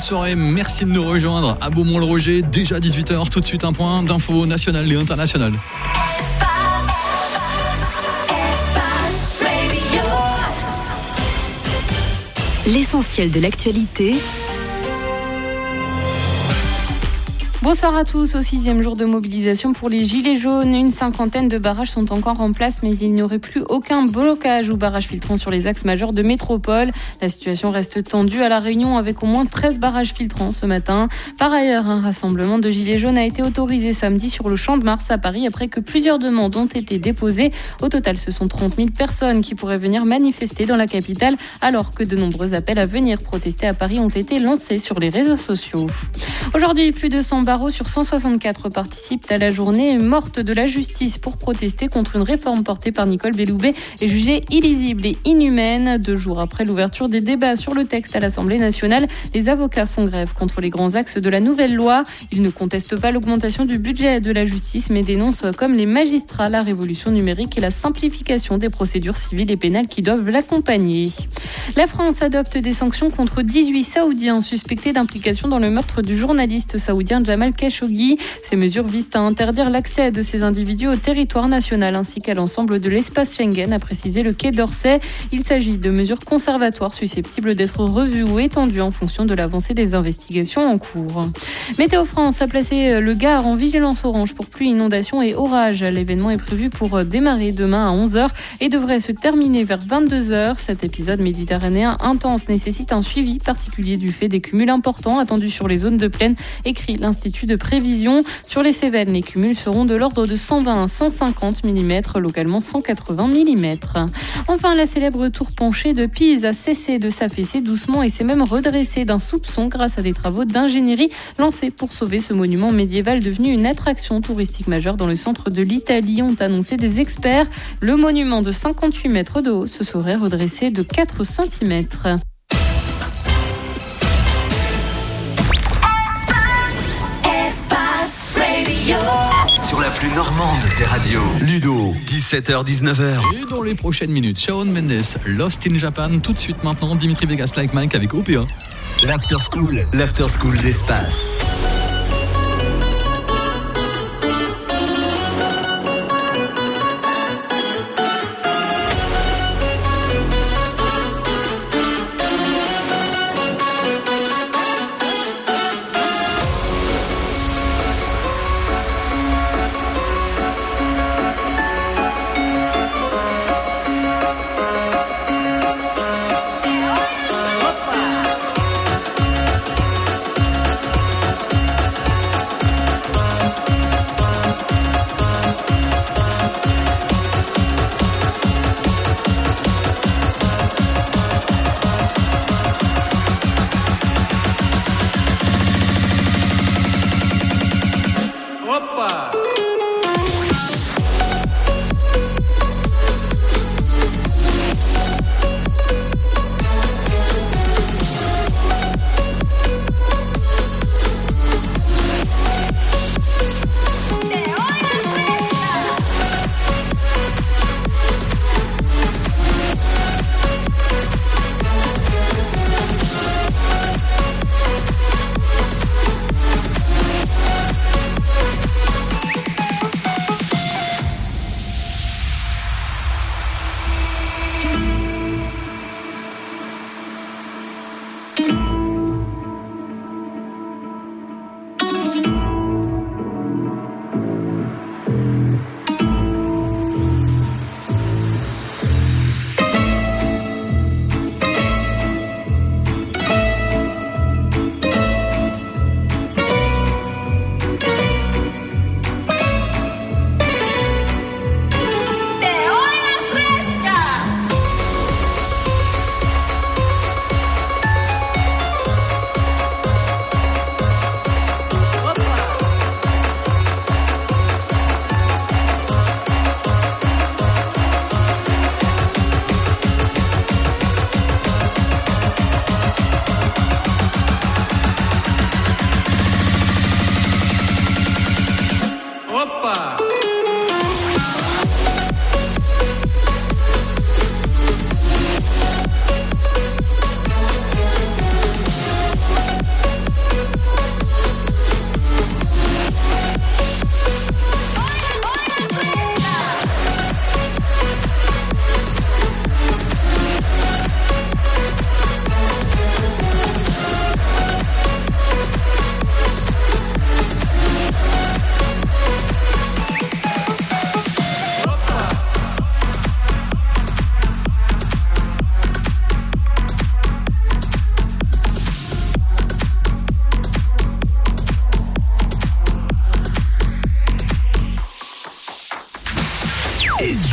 soirée, merci de nous rejoindre à Beaumont-le-Roger, déjà 18h, tout de suite un point d'infos nationales et internationales. L'essentiel de l'actualité. Bonsoir à tous. Au 6e jour de mobilisation pour les Gilets jaunes, une cinquantaine de barrages sont encore en place, mais il n'y aurait plus aucun blocage ou barrage filtrant sur les axes majeurs de métropole. La situation reste tendue à La Réunion avec au moins 13 barrages filtrants ce matin. Par ailleurs, un rassemblement de Gilets jaunes a été autorisé samedi sur le Champ de Mars à Paris après que plusieurs demandes ont été déposées. Au total, ce sont 30 000 personnes qui pourraient venir manifester dans la capitale, alors que de nombreux appels à venir protester à Paris ont été lancés sur les réseaux sociaux. Aujourd'hui, plus de 100 barreaux sur 164 participent à la journée morte de la justice pour protester contre une réforme portée par Nicole Belloubet et jugée illisible et inhumaine. 2 jours après l'ouverture des débats sur le texte à l'Assemblée nationale, les avocats font grève contre les grands axes de la nouvelle loi. Ils ne contestent pas l'augmentation du budget de la justice, mais dénoncent comme les magistrats la révolution numérique et la simplification des procédures civiles et pénales qui doivent l'accompagner. La France adopte des sanctions contre 18 Saoudiens suspectés d'implication dans le meurtre du journaliste saoudien Jamal Khashoggi. Ces mesures visent à interdire l'accès de ces individus au territoire national ainsi qu'à l'ensemble de l'espace Schengen, a précisé le Quai d'Orsay. Il s'agit de mesures conservatoires susceptibles d'être revues ou étendues en fonction de l'avancée des investigations en cours. Météo France a placé le Gard en vigilance orange pour pluie, inondations et orages. L'événement est prévu pour démarrer demain à 11h et devrait se terminer vers 22h. Cet épisode méditerranéen intense nécessite un suivi particulier du fait des cumuls importants attendus sur les zones de plaine, écrit l'Institut de prévision. Sur les Cévennes, les cumuls seront de l'ordre de 120 à 150 mm, localement 180 mm. Enfin, la célèbre tour penchée de Pise a cessé de s'affaisser doucement et s'est même redressée d'un soupçon grâce à des travaux d'ingénierie lancés pour sauver ce monument médiéval devenu une attraction touristique majeure dans le centre de l'Italie, ont annoncé des experts. Le monument de 58 mètres de haut se serait redressé de 4 cm. Sur la plus normande des radios, Ludo, 17h-19h. Et dans les prochaines minutes, Shawn Mendes, Lost in Japan. Tout de suite maintenant, Dimitri Vegas Like Mike avec OPA. L'after school d'espace.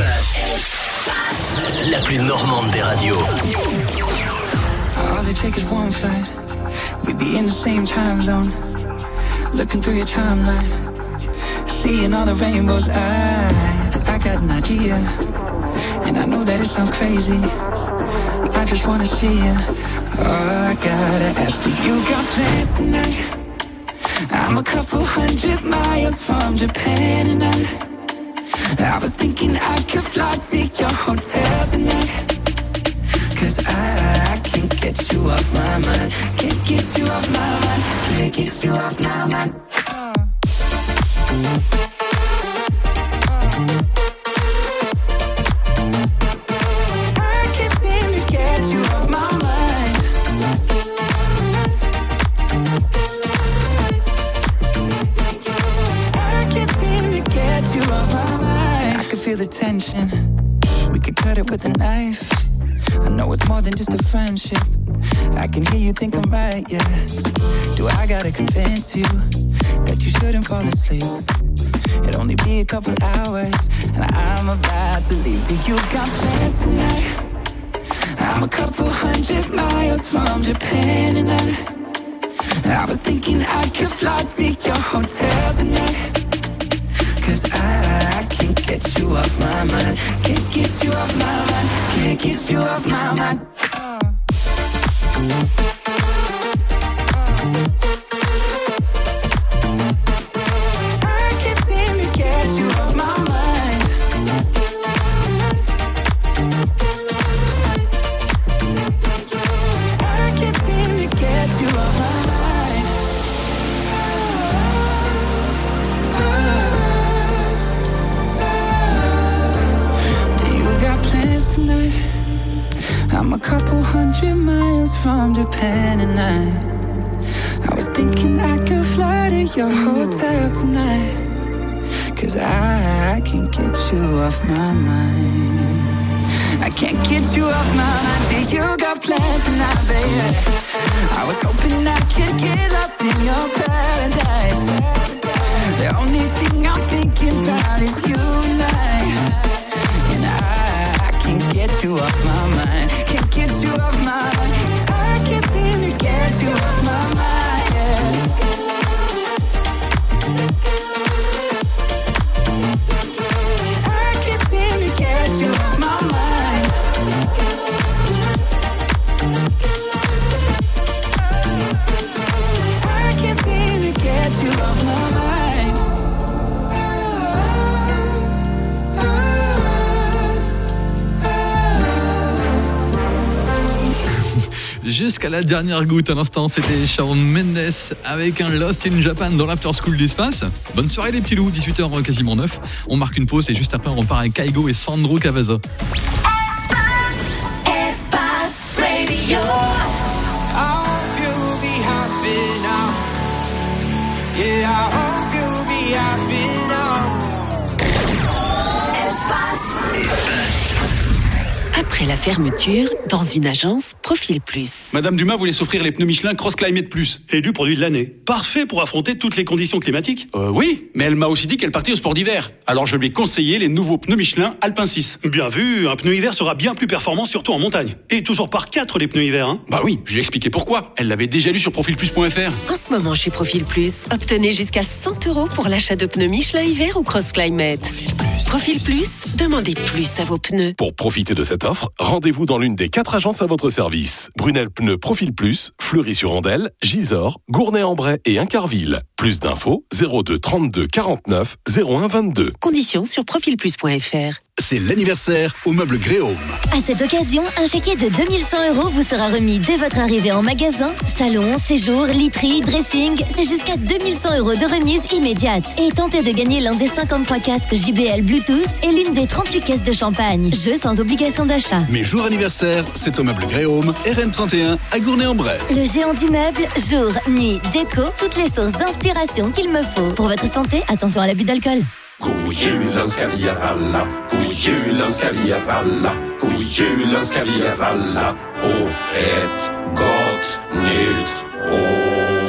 La plus normande des radios. All it takes is one flight. We'd be in the same time zone. Looking through your timeline, seeing all the rainbows. I got an idea, and I know that it sounds crazy. I just wanna see you. Oh, I gotta ask, do you got plans tonight? I'm a couple 100 miles from Japan, and I was thinking I could fly to your hotel tonight. Cause I can't get you off my mind. Can't get you off my mind. Can't get you off my mind. I can't seem to get you off my mind. Let's get lost tonight. Let's get lost tonight. I can't seem to get you off my mind. I can feel the tension. We could cut it with a knife. I know it's more than just a friendship. I can hear you think I'm right, yeah. Do I gotta convince you that you shouldn't fall asleep? It'll only be a couple hours, and I'm about to leave. Do you got plans tonight? I'm a couple 100 miles from Japan, and I was thinking I could fly to your hotel tonight. Cause I can't get you off my mind. Can't get you off my mind. Can't get you off my mind. I can't seem to get you off my mind. Let's get lost tonight. Let's get lost tonight. I can't seem to get you off my mind. Tonight, I'm a couple 100 miles from Japan, and I was thinking I could fly to your hotel tonight. Cause I can't get you off my mind. I can't get you off my mind. Do you got plans tonight, baby? I was hoping I could get lost in your paradise. The only thing I'm thinking about is you and I. Can't get you off my mind. Can't get you off my mind. I can't seem to get you off my mind. Yeah. Let's get lost tonight. Let's get lost tonight. I can't seem to get you off my mind. Let's get lost tonight. Let's get lost tonight. I can't seem to get you off my mind. Jusqu'à la dernière goutte à l'instant, c'était Shawn Mendes avec un Lost in Japan dans l'After School d'Espace. Bonne soirée les petits loups, 18h quasiment 9. On marque une pause et juste après on repart avec Kaigo et Sandro Cavazza. Espace Radio. I hope you'll be happy now. Yeah, I hope you'll be happy now. Après la fermeture, dans une agence Profil Plus. Madame Dumas voulait s'offrir les pneus Michelin Cross Climate Plus. Élu produit de l'année. Parfait pour affronter toutes les conditions climatiques. Oui, mais elle m'a aussi dit qu'elle partait au sport d'hiver. Alors je lui ai conseillé les nouveaux pneus Michelin Alpin 6. Bien vu, un pneu hiver sera bien plus performant, surtout en montagne. Et toujours par 4 les pneus hiver, hein. Bah oui, je lui ai expliqué pourquoi. Elle l'avait déjà lu sur profilplus.fr. En ce moment chez Profil Plus, obtenez jusqu'à 100 € pour l'achat de pneus Michelin hiver ou Cross Climate. Profil Plus, demandez plus à vos pneus. Pour profiter de cette offre, rendez-vous dans l'une des 4 agences à votre service. Brunel Pneus Profil Plus, Fleury-sur-Andelle, Gisors, Gournay-en-Bray et Incarville. Plus d'infos, 02 32 49 01 22. Conditions sur profilplus.fr. C'est l'anniversaire au meuble Gréaume. À cette occasion, un chéquier de 2100 € vous sera remis dès votre arrivée en magasin. Salon, séjour, literie, dressing, c'est jusqu'à 2100 € de remise immédiate. Et tentez de gagner l'un des 53 casques JBL Bluetooth et l'une des 38 caisses de champagne. Jeu sans obligation d'achat. Mes jours anniversaires, c'est au meuble Gréaume, RN31 à Gournay-en-Bray. Le géant du meuble, jour, nuit, déco, toutes les sources d'inspiration qu'il me faut. Pour votre santé, attention à l'abus d'alcool. Kojulen ska vi alla, kojulen ska vi alla, kojulen ska vi alla och ett gott nytt år.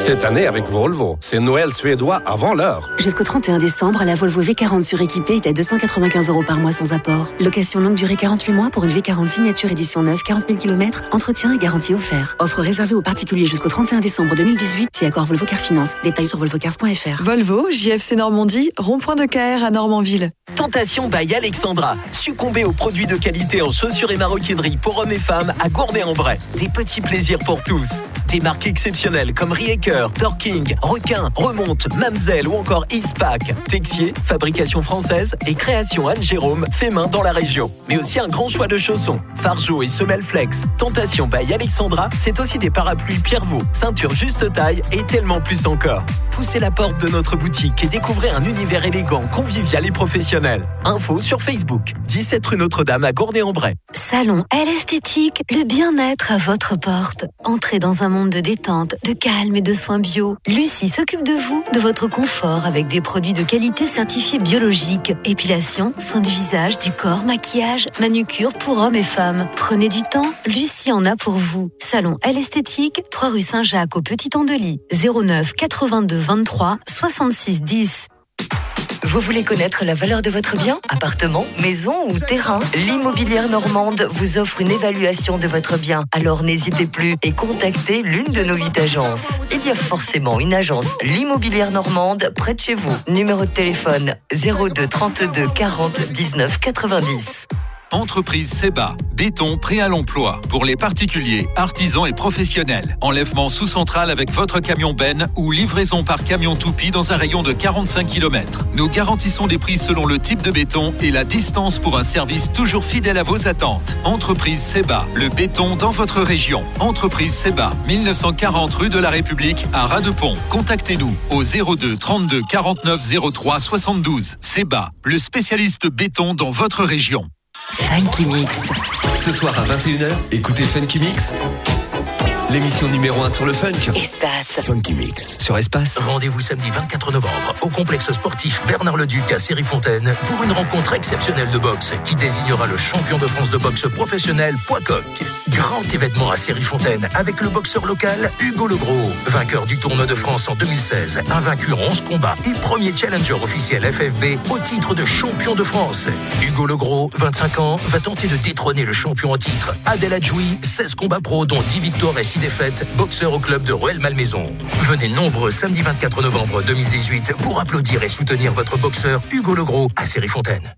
Cette année, avec Volvo, c'est Noël suédois avant l'heure. Jusqu'au 31 décembre, la Volvo V40 suréquipée est à 295 € par mois sans apport. Location longue durée 48 mois pour une V40 signature édition neuve, 40 000 km, entretien et garantie offert. Offre réservée aux particuliers jusqu'au 31 décembre 2018 si accord Volvo Car Finance. Détails sur volvocars.fr. Volvo, JFC Normandie, rond-point de KR à Normandville. Tentation by Alexandra. Succombez aux produits de qualité en chaussures et maroquinerie pour hommes et femmes à Gournay-en-Bray. Des petits plaisirs pour tous. Des marques exceptionnelles comme Rieker, Dorking, Requin, Remonte, Mamselle ou encore Eastpak. Texier, fabrication française et création Anne-Jérôme, fait main dans la région. Mais aussi un grand choix de chaussons, Fargeau et semelles Flex. Tentation by Alexandra, c'est aussi des parapluies Pierrevaux, ceintures juste taille et tellement plus encore. Poussez la porte de notre boutique et découvrez un univers élégant, convivial et professionnel. Info sur Facebook, 17 rue Notre-Dame à Gournay-en-Bray. Salon L Esthétique, le bien-être à votre porte. Entrez dans un monde de détente, de calme et de soins bio. Lucie s'occupe de vous, de votre confort avec des produits de qualité certifiés biologiques. Épilation, soins du visage, du corps, maquillage, manucure pour hommes et femmes. Prenez du temps, Lucie en a pour vous. Salon L Esthétique, 3 rue Saint-Jacques au Petit Andely. 09 82 23 66 10. Vous voulez connaître la valeur de votre bien? Appartement, maison ou terrain? L'Immobilière Normande vous offre une évaluation de votre bien. Alors n'hésitez plus et contactez l'une de nos 8 agences. Il y a forcément une agence L'Immobilière Normande près de chez vous. Numéro de téléphone 02 32 40 19 90. Entreprise Seba, béton prêt à l'emploi pour les particuliers, artisans et professionnels. Enlèvement sous centrale avec votre camion Ben ou livraison par camion Toupie dans un rayon de 45 km. Nous garantissons des prix selon le type de béton et la distance pour un service toujours fidèle à vos attentes. Entreprise Seba, le béton dans votre région. Entreprise Seba, 1940 rue de la République à Radepont. Contactez-nous au 02 32 49 03 72. Seba, le spécialiste béton dans votre région. Funky Mix. Ce soir à 21h, écoutez Funky Mix. L'émission numéro 1 sur le funk. Espace. Funky Mix sur Espace. Rendez-vous samedi 24 novembre au complexe sportif Bernard-le-Duc à Série-Fontaine pour une rencontre exceptionnelle de boxe qui désignera le champion de France de boxe professionnel poids coq. Grand événement à Série-Fontaine avec le boxeur local Hugo Legros, vainqueur du tournoi de France en 2016, invaincu en 11 combats et premier challenger officiel FFB au titre de champion de France. Hugo Legros, 25 ans, va tenter de détrôner le champion en titre. Adel Adjoui, 16 combats pro dont 10 victoires et 6 défaites, boxeur au club de Rueil-Malmaison. Venez nombreux samedi 24 novembre 2018 pour applaudir et soutenir votre boxeur Hugo Legros à Série-Fontaine.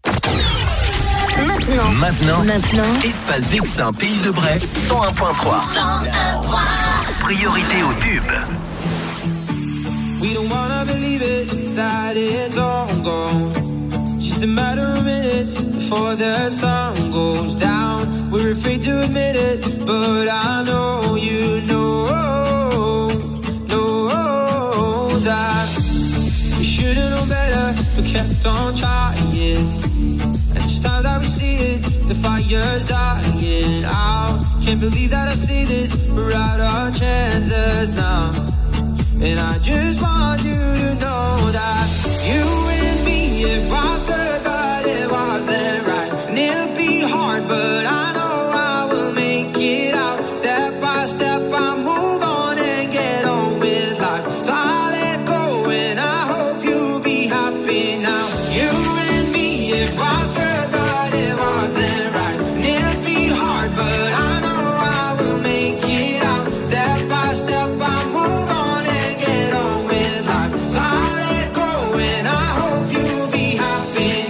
Maintenant, Espace Vexin Pays de Bray, 101.3. Priorité au tube. We don't wanna believe it, that it's all gone. Just a matter of minutes before the sun goes down. We're afraid to admit it, but I know you know that we should've known better, but kept on trying. It's time that we see it, the fire's dying out. Can't believe that I see this, we're out our chances now. And I just want you to know that you and me, it was good, but it wasn't right. And it'll be hard, but I know I will make it out. Step by step, I move on and get on with life. So I'll let go and I hope you'll be happy now. You and me, it was good, but it wasn't right. And it'll be hard, but I know I will make it out. Step by step, I move on and get on with life. So I'll let go and I hope you'll be happy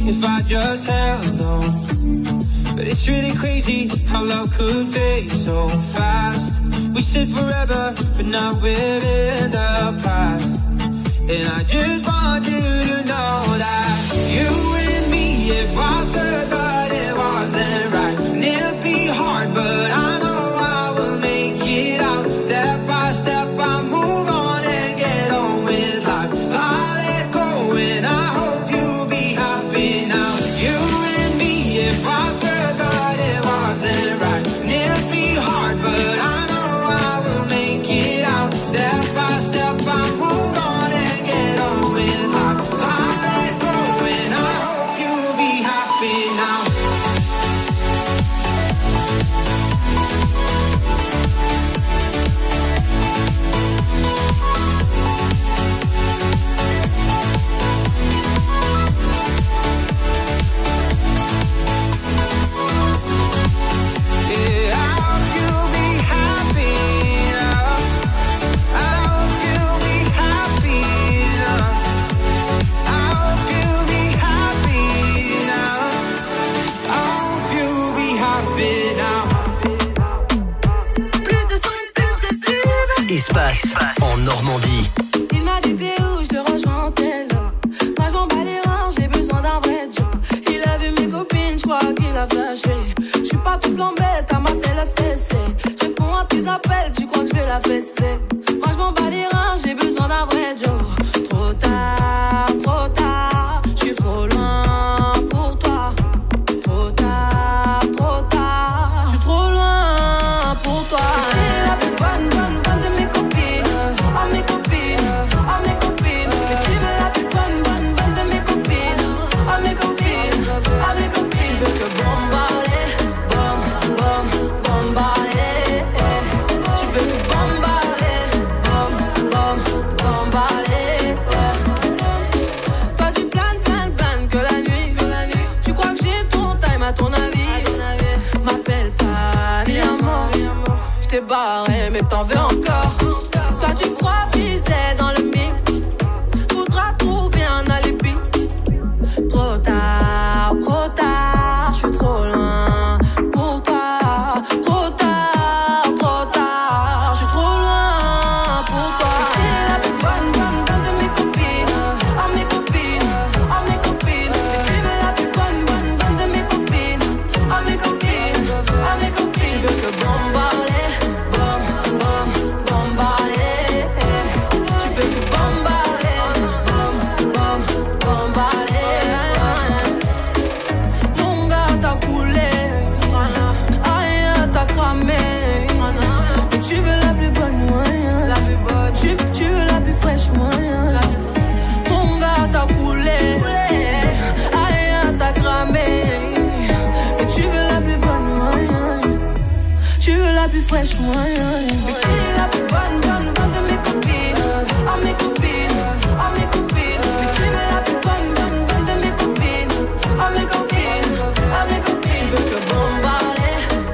if I just held on. But it's really crazy how love could fade so fast. We said forever, but now we're in the past. And I just want you to know that you and me, it was good, but it wasn't right. And it'll be hard, but I know I will make it out. Step by step, I move on and get on with life. So I let go and I hope you'll be happy now. You and me, it was good, but it wasn't right. And it'll be hard, but I know I will make it out. Step by step, I move on and get on with life. So I let go and I hope you'll be happy now. Yeah, I hope you'll be happy now. I hope you'll be happy now. I hope you'll be happy now. I hope you'll be happy now. Plus de son, plus de tubes. Espace en Normandie. Il m'a dit t'es où, je te rejoins en tel. Moi je m'en bats les reins, j'ai besoin d'un vrai job. Il a vu mes copines, je crois qu'il a flashé. Je suis pas tout plan bête, à ma telle fessée. Je réponds à tes appels, tu crois que je vais la fesser. Moi je m'en bats les reins, j'ai besoin d'un vrai job. Trop tard, je suis trop loin pour toi. Trop tard, je suis trop loin pour toi. T'es la plus bonne de mes copines. Oh mes copines, oh mes copines. Mais tu veux la plus bonne de mes copines. Oh mes copines, oh mes copines. Tu veux que bombarder, bombarder. Tu veux que bombarder, bombarder. Toi tu planes que la nuit. Tu crois que j'ai ton time à ton avis. M'appelle pas mi amor. Je t'ai barré mais t'en veux encore. Toi tu crois viser dans le mix. Faudra trouver un alibi. Trop tard, je suis trop loin pour toi. Trop tard, je suis trop loin pour toi. T'es la plus bonne de mes copines. Oh mes copines, oh mes copines. Mais tu veux la plus bonne de mes copines. Oh mes copines, oh mes copines. Tu veux que bombarder, bombarder. Tu veux que bombarder, bombarder. Mon gars t'a coulé, aïe t'as cramé. Mais tu veux la plus bonne moyen. Tu veux la plus fraîche moyen. Mon gars t'a coulé, aïe t'as cramé. Mais tu veux la plus bonne moyen. Tu veux la plus fraîche moyen. Mais tu es la plus bonne de mes copines. Oh mes copines, oh mes copines. Mais tu veux la plus bonne de mes copines. Oh mes copines, oh mes copines. Tu veux que bombarder,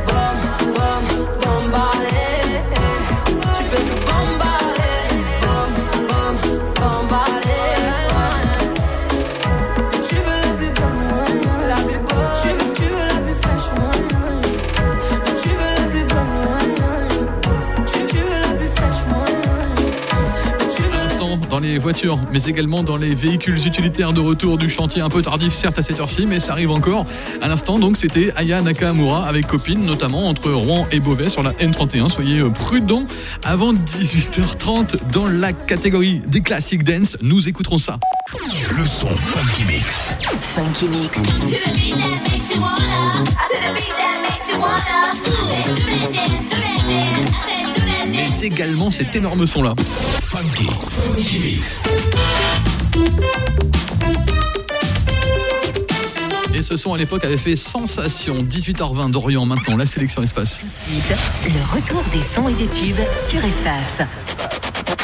bombarder. Tu veux que bombarder, bombarder. Tu veux la plus bonne moyen. Tu veux la plus fraîche moyen. Tu veux la plus bonne moyen. Tu veux la plus fraîche moyen. Tu veux Instant dans les voitures, mais également dans les véhicules utilitaires de retour du chantier. Un peu tardif, certes, à cette heure-ci, mais ça arrive encore. À l'instant, donc, c'était Aya Nakamura avec Copine, notamment entre Rouen et Beauvais sur la N31. Soyez prudents. Avant 18h30, dans la catégorie des classiques dance, nous écouterons ça. Le son Funky Mix. Funky Mix. Mais également cet énorme son-là. Funky Mix. Et ce son à l'époque avait fait sensation. 18h20 d'Orient maintenant, la sélection Espace. Le retour des sons et des tubes sur Espace.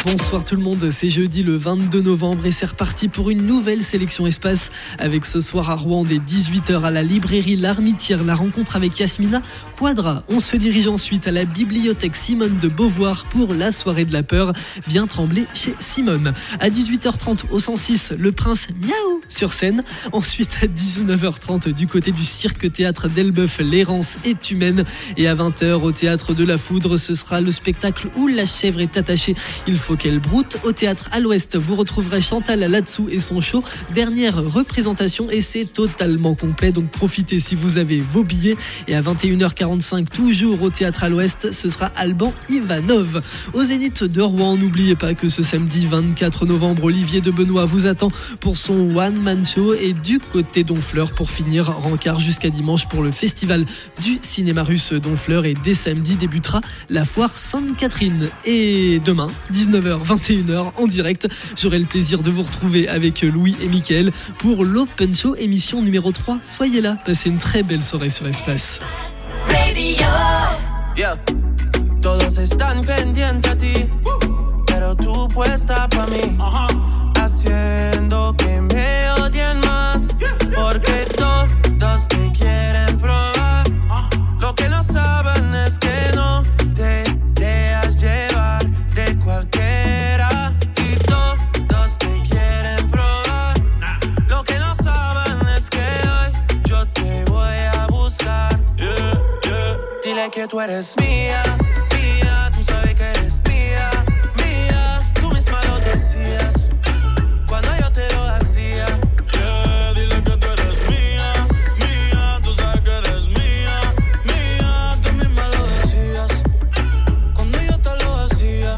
Bonsoir tout le monde, c'est jeudi le 22 novembre et c'est reparti pour une nouvelle sélection espace avec ce soir à Rouen dès 18h à la librairie L'Armitière, la rencontre avec Yasmina Quadra. On se dirige ensuite à la bibliothèque Simone de Beauvoir pour la soirée de la peur. Viens trembler chez Simone. À 18h30 au 106, le prince Miaou sur scène. Ensuite à 19h30 du côté du cirque théâtre d'Elbeuf, l'errance est humaine. Et à 20h au théâtre de la Foudre, ce sera le spectacle où la chèvre est attachée. Il faut qu'elle broute. Au théâtre à l'Ouest, vous retrouverez Chantal là-dessous et son show. Dernière représentation et c'est totalement complet, donc profitez si vous avez vos billets. Et à 21h45, toujours au théâtre à l'Ouest, ce sera Alban Ivanov. Au Zénith de Rouen, n'oubliez pas que ce samedi 24 novembre, Olivier de Benoît vous attend pour son one-man show. Et du côté d'Honfleur, pour finir, rencard jusqu'à dimanche pour le festival du cinéma russe d'Honfleur. Et dès samedi débutera la foire Sainte-Catherine. Et demain, 19h-21h en direct, j'aurai le plaisir de vous retrouver avec Louis et Mickaël pour l'Open Show émission numéro 3. Soyez là, passez une très belle soirée sur Espace. Radio. Yeah. Todos están pendientes a ti, pero tú puesta pa' mí, haciendo que me odien más, porque todos te quieren probar. Lo que no saben es que no te dejas llevar de cualquiera, y todos te quieren probar. Lo que no saben es que hoy yo te voy a buscar. Dile que tú eres mía, mía, tú sabes que eres mía, mía, tú misma lo decías cuando yo te lo hacía. Dile que tú eres mía, mía, tú sabes que eres mía, mía, tú misma lo decías cuando yo te lo hacía.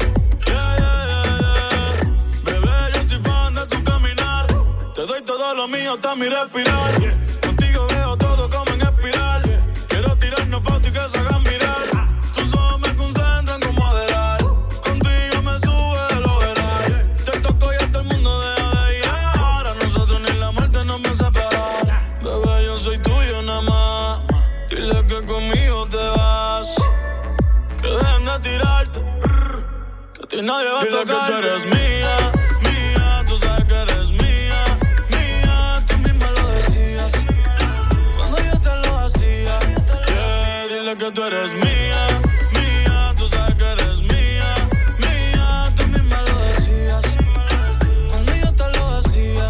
Bebé, yo soy fan de tu caminar, te doy todo lo mío hasta mi respirar. Contigo veo todo como en espiral. Quiero tirarnos fotos y que se hagan mirar. Tus ojos me concentran como Adderall. Contigo me sube de lo veral. Te toco y hasta el mundo deja de llegar. A nosotros ni la muerte nos va a separar. Bebé, yo soy tuyo nada más. Dile que conmigo te vas. Que dejen de tirarte. Que a ti nadie va a tocar. Dile que tú eres mía, mía. Tú sabes que eres mía, mía. Tú misma lo decías cuando yo te lo hacía. Dile que tú eres mía, mía, tú sabes que eres mía, mía, tú misma lo decías cuando yo te lo hacía.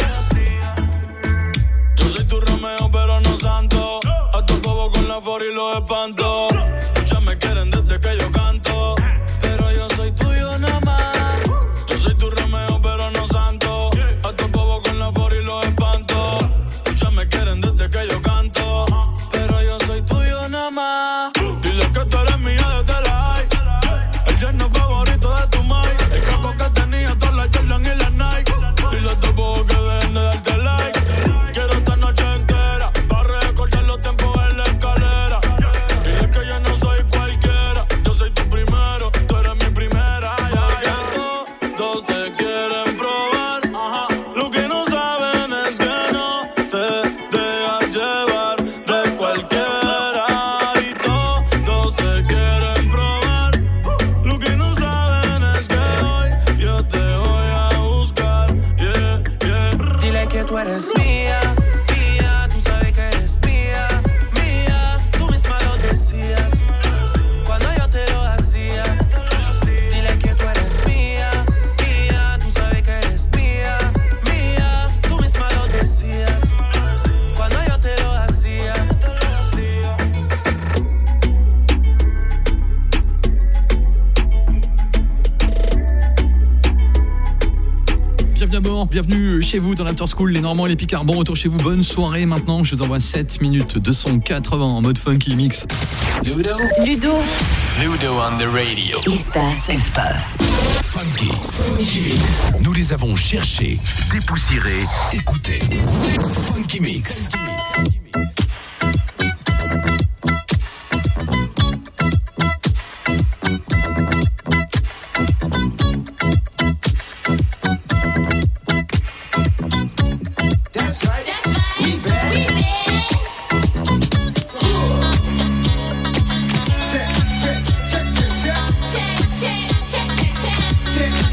Yo soy tu Romeo pero no santo, a tu bobo con la for y los espanto. Muchas me quieren desde que yo canto, pero yo soy tuyo nada más. Yo soy tu Romeo pero no santo, a tu bobo con la for y los espanto. Muchas me quieren desde que yo canto, pero yo soy tuyo nada más. Dile que tú eres mía desde la high, el yerno favorito de tu mai, el casco que tenía todas las Jordan y las Nike. Dile a tu bobo que dejen de darte like. Quiero esta noche entera para recordar los tiempos en la escalera. Dile que yo no soy cualquiera, yo soy tu primero, tú eres mi primera. Todos te quieren probar, lo que no saben es que no te dejas llevar de cualquiera. Y todos te quieren probar, lo que no saben es que hoy yo te voy a buscar. Dile que tú eres mía, mía, tú sabes que eres mía, mía, tú misma lo decías cuando yo te lo hacía. Dile que tú eres mía, mía, tú sabes que eres mía, mía, tú misma lo decías cuando yo te lo hacía. Bienvenue à bord, bienvenue chez vous dans l'After School, les Normands et les Picards. Bon retour chez vous, bonne soirée maintenant. Je vous envoie 7 minutes 280 en mode funky mix. Ludo on the radio. Espace. Funky Mix. Nous les avons cherchés, dépoussiérés, écoutés. Funky Mix. Check.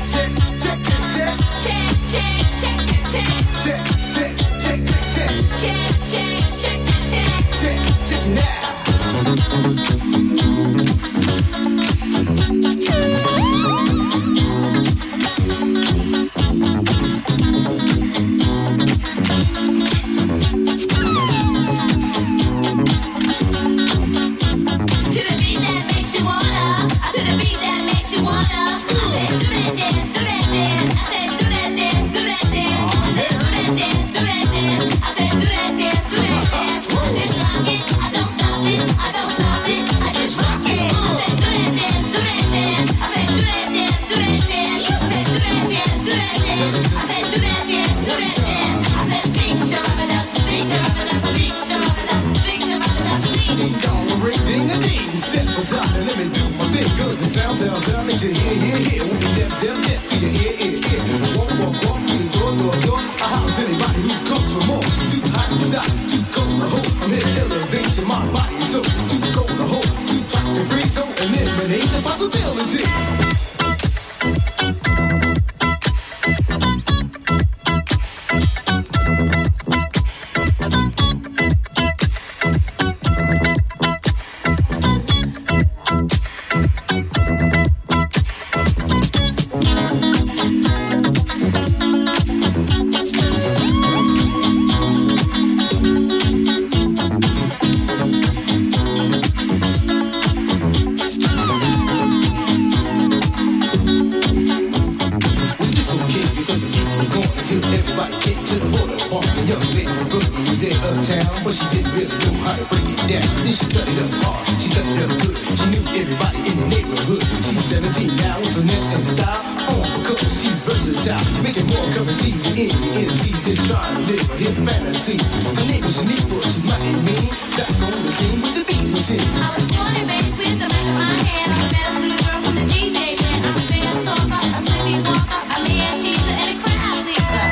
Everybody get to the border, park the young lady from Brooklyn was there uptown, but she didn't really know how to break it down. Then she cut it up hard, she cut it up good. She knew everybody in the neighborhood. She's 17 now with finesse and style. On because she's versatile, making more currency than any MC. Just trying to live a hip fantasy. Her name is Shaniqua, she's mighty mean. Back on the scene with the beat machine. I was born and raised with the mic in my hand. I met a little girl from the DJ band. I'm a fast talker, a slippy walker, a lead teacher, and a crowd pleaser.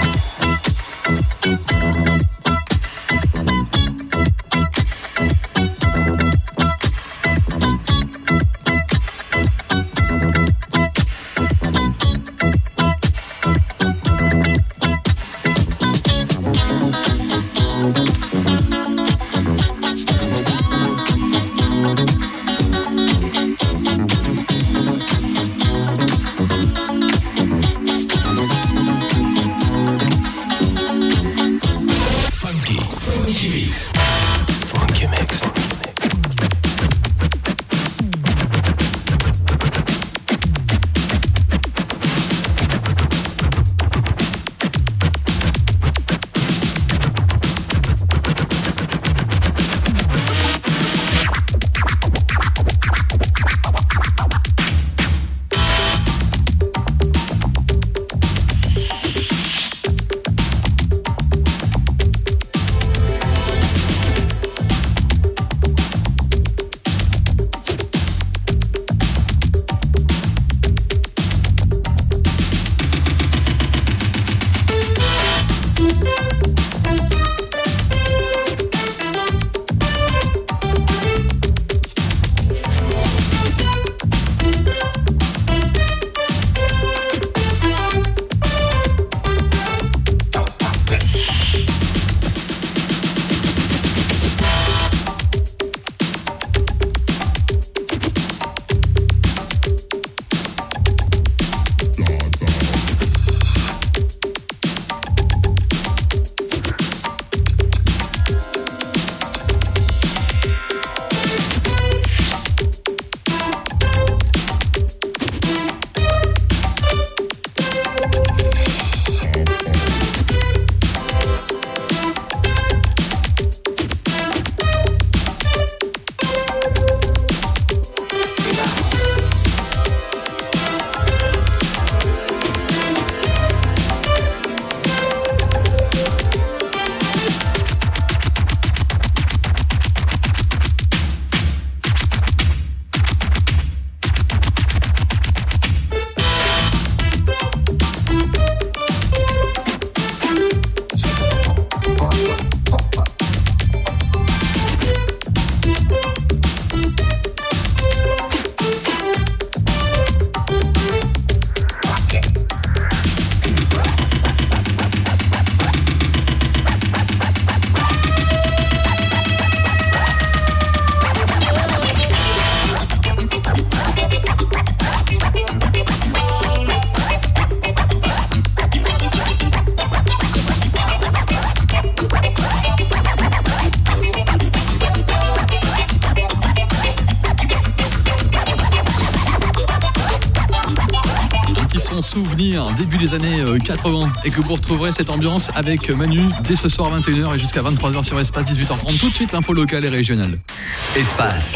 Souvenir début des années 80 et que vous retrouverez cette ambiance avec Manu dès ce soir à 21h et jusqu'à 23h sur Espace, 18h30. Tout de suite l'info locale et régionale. Espace.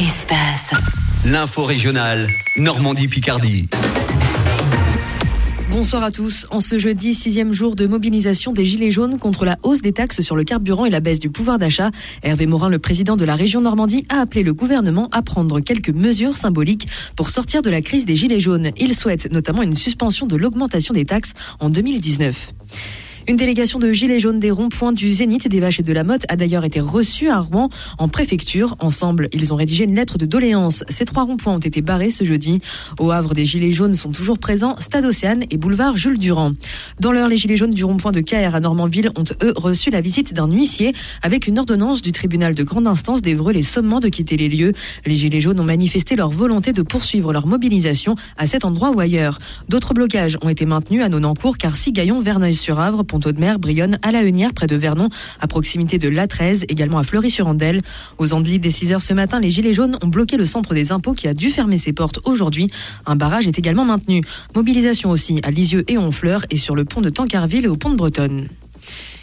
L'info régionale Normandie-Picardie. Bonsoir à tous. En ce jeudi, 6e jour de mobilisation des Gilets jaunes contre la hausse des taxes sur le carburant et la baisse du pouvoir d'achat, Hervé Morin, le président de la région Normandie, a appelé le gouvernement à prendre quelques mesures symboliques pour sortir de la crise des Gilets jaunes. Il souhaite notamment une suspension de l'augmentation des taxes en 2019. Une délégation de Gilets jaunes des ronds-points du Zénith, des Vaches et de la Motte a d'ailleurs été reçue à Rouen en préfecture. Ensemble, ils ont rédigé une lettre de doléance. Ces 3 ronds-points ont été barrés ce jeudi. Au Havre, des Gilets jaunes sont toujours présents, Stade Océane et boulevard Jules Durand. Dans l'heure, les Gilets jaunes du rond-point de Caer à Normandville ont, eux, reçu la visite d'un huissier avec une ordonnance du tribunal de grande instance d'Évreux les sommant de quitter les lieux. Les Gilets jaunes ont manifesté leur volonté de poursuivre leur mobilisation à cet endroit ou ailleurs. D'autres blocages ont été maintenus à Nonancourt, Carcy, Gaillon, Verneuil-sur-Avre, Pont-Audemer, Brionne, à La Hunière, près de Vernon, à proximité de l'A13, également à Fleury-sur-Andelle. Aux Andelys, dès 6h ce matin, les Gilets jaunes ont bloqué le centre des impôts qui a dû fermer ses portes aujourd'hui. Un barrage est également maintenu. Mobilisation aussi à Lisieux et Honfleur et sur le pont de Tancarville et au pont de Bretonne.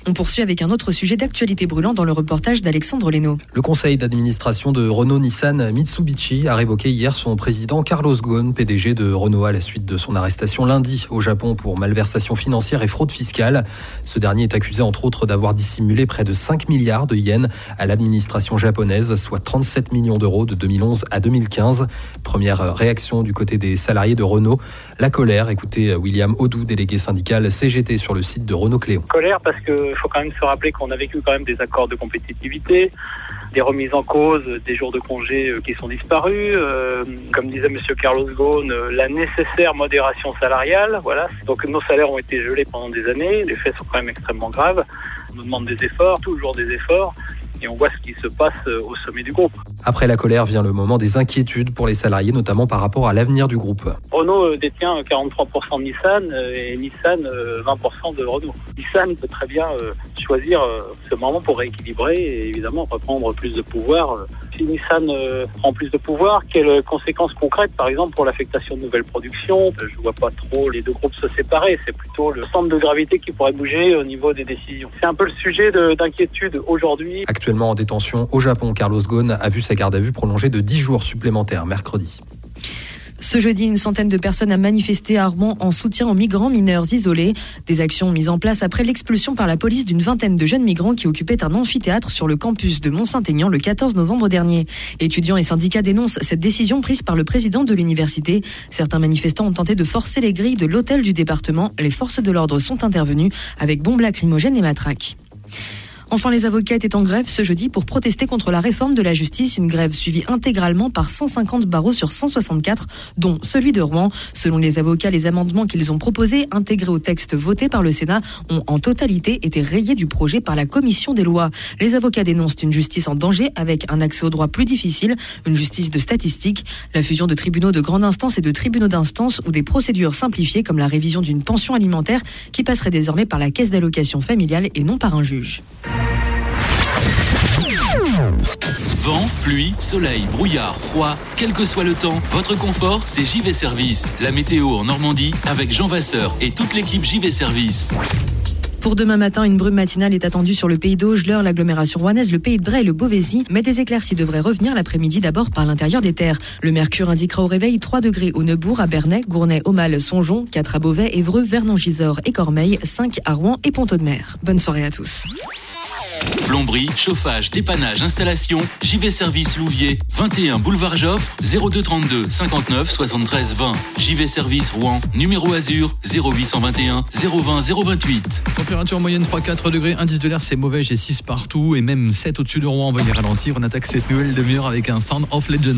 On poursuit avec un autre sujet d'actualité brûlant dans le reportage d'Alexandre Leno. Le conseil d'administration de Renault-Nissan Mitsubishi a révoqué hier son président Carlos Ghosn, PDG de Renault, à la suite de son arrestation lundi au Japon pour malversation financière et fraude fiscale. Ce dernier est accusé entre autres d'avoir dissimulé près de 5 milliards de yens à l'administration japonaise, soit 37 millions d'euros de 2011 à 2015. Première réaction du côté des salariés de Renault, la colère. Écoutez William Audou, délégué syndical CGT sur le site de Renault Cléon. Colère parce qu'il faut quand même se rappeler qu'on a vécu quand même des accords de compétitivité, des remises en cause, des jours de congé qui sont disparus. Comme disait monsieur Carlos Ghosn, la nécessaire modération salariale. Voilà. Donc nos salaires ont été gelés pendant des années. Les faits sont quand même extrêmement graves. On nous demande des efforts, toujours des efforts. Et on voit ce qui se passe au sommet du groupe. Après la colère vient le moment des inquiétudes pour les salariés, notamment par rapport à l'avenir du groupe. Renault détient 43% de Nissan et Nissan 20% de Renault. Nissan peut très bien choisir ce moment pour rééquilibrer et évidemment reprendre plus de pouvoir. Si Nissan prend plus de pouvoir, quelles conséquences concrètes, par exemple, pour l'affectation de nouvelles productions? Je ne vois pas trop les deux groupes se séparer. C'est plutôt le centre de gravité qui pourrait bouger au niveau des décisions. C'est un peu le sujet d'inquiétude aujourd'hui. Actuellement en détention au Japon, Carlos Ghosn a vu sa garde à vue prolongée de 10 jours supplémentaires mercredi. Ce jeudi, une centaine de personnes a manifesté à Rouen en soutien aux migrants mineurs isolés. Des actions mises en place après l'expulsion par la police d'une vingtaine de jeunes migrants qui occupaient un amphithéâtre sur le campus de Mont-Saint-Aignan le 14 novembre dernier. Étudiants et syndicats dénoncent cette décision prise par le président de l'université. Certains manifestants ont tenté de forcer les grilles de l'hôtel du département. Les forces de l'ordre sont intervenues avec bombes lacrymogènes et matraques. Enfin, les avocats étaient en grève ce jeudi pour protester contre la réforme de la justice, une grève suivie intégralement par 150 barreaux sur 164, dont celui de Rouen. Selon les avocats, les amendements qu'ils ont proposés, intégrés au texte voté par le Sénat, ont en totalité été rayés du projet par la commission des lois. Les avocats dénoncent une justice en danger avec un accès au droit plus difficile, une justice de statistiques, la fusion de tribunaux de grande instance et de tribunaux d'instance ou des procédures simplifiées comme la révision d'une pension alimentaire qui passerait désormais par la caisse d'allocation familiale et non par un juge. Vent, pluie, soleil, brouillard, froid, quel que soit le temps, votre confort, c'est JV Service. La météo en Normandie avec Jean Vasseur et toute l'équipe JV Service. Pour demain matin, une brume matinale est attendue sur le pays d'Auge, l'Eure, l'agglomération rouennaise, le pays de Bray et le Beauvaisis, mais des éclaircies devraient revenir l'après-midi d'abord par l'intérieur des terres. Le mercure indiquera au réveil 3 degrés au Neubourg, à Bernay, Gournay, Aumale, Songeon, 4 à Beauvais, Évreux, Vernon-Gisors et Cormeilles, 5 à Rouen et Pont-Audemer. Bonne soirée à tous. Plomberie, chauffage, dépannage, installation, JV Service Louviers, 21 boulevard Joffre, 02 32 59 73 20. JV Service Rouen, numéro Azur, 0821 020 028. Température moyenne 3-4 degrés, indice de l'air c'est mauvais, j'ai 6 partout et même 7 au-dessus de Rouen, on va y ralentir. On attaque cette nouvelle demi-heure avec un Sound of Legend.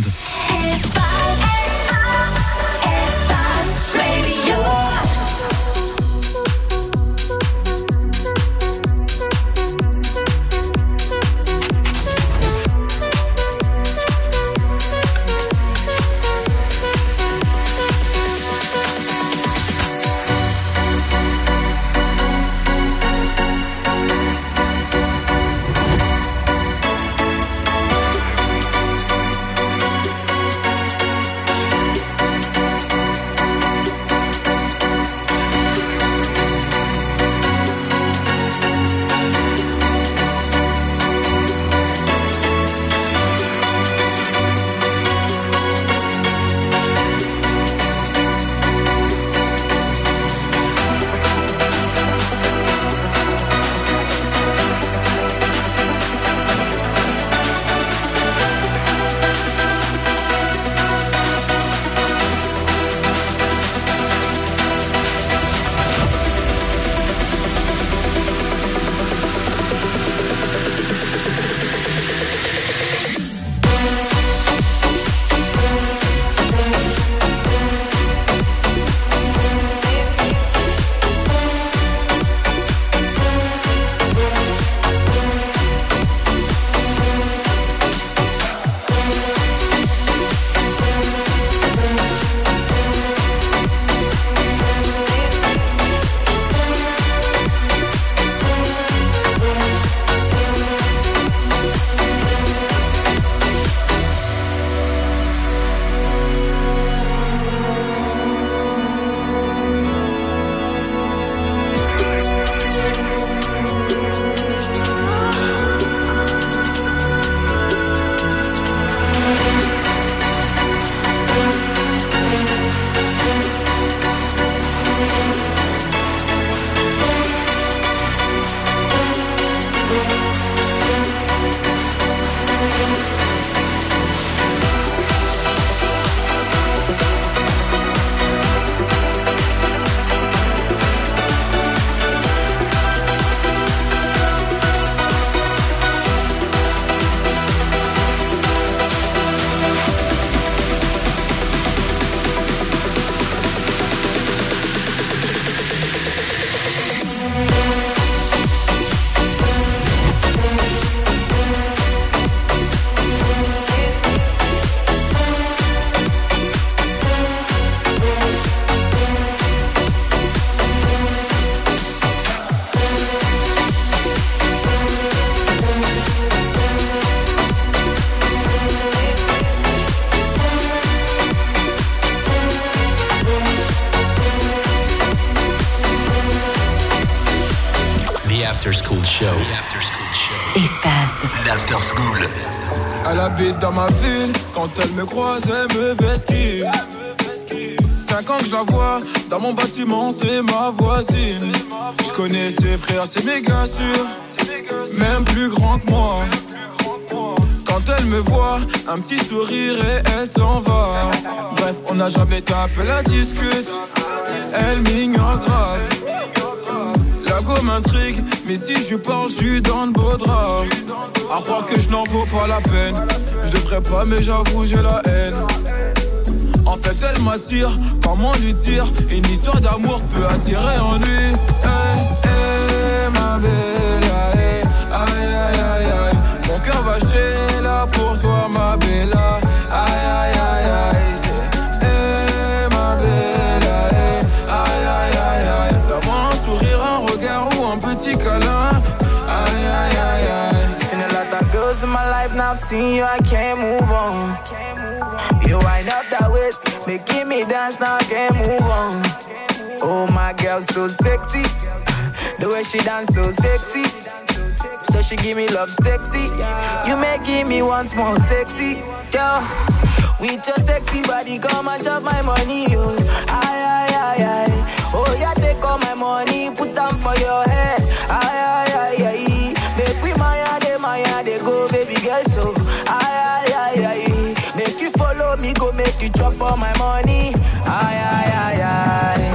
After School Show. Espace. L'After School. Elle habite dans ma ville, quand elle me croise, elle me vesquille. 5 ans que je la vois, dans mon bâtiment, c'est ma voisine. Je connais ses frères, c'est méga sûr, même plus grand que moi. Quand elle me voit, un petit sourire et elle s'en va. Bref, on n'a jamais tapé la discute, elle m'ignore grave. La go m'intrigue, mais si je parle, je suis dans le beau drap. À croire que je n'en vaux pas la peine. Je devrais pas, mais j'avoue, j'ai la haine. En fait, elle m'attire, comment lui dire? Une histoire d'amour peut attirer en lui. Hey, hey, ma belle, hey, aïe, aïe, aïe, aïe. Mon cœur va chier là pour toi, ma belle, aïe, aïe, aïe, aïe. Hey, ma belle, hey, aïe, aïe, aïe, aïe. D'avoir un sourire, un regard ou un petit câlin. Aïe, aïe, aïe, aïe. Seen a lot of girls in my life, now I've seen you, I can't move on. You wind up that waist, making me dance, now I can't move on. Oh, my girl, so sexy. The way she dance, so sexy. So she give me love sexy. You making me once more sexy. Girl, with your sexy body, come and chop my money, yo. Aye, aye, aye, aye. Oh, yeah, take all my money, put them for your head. Aye, aye, aye, aye. Make we maya, they go, baby girl, so. Aye, aye, aye, aye. Make you follow me, go make you drop all my money. Aye, aye, aye, aye.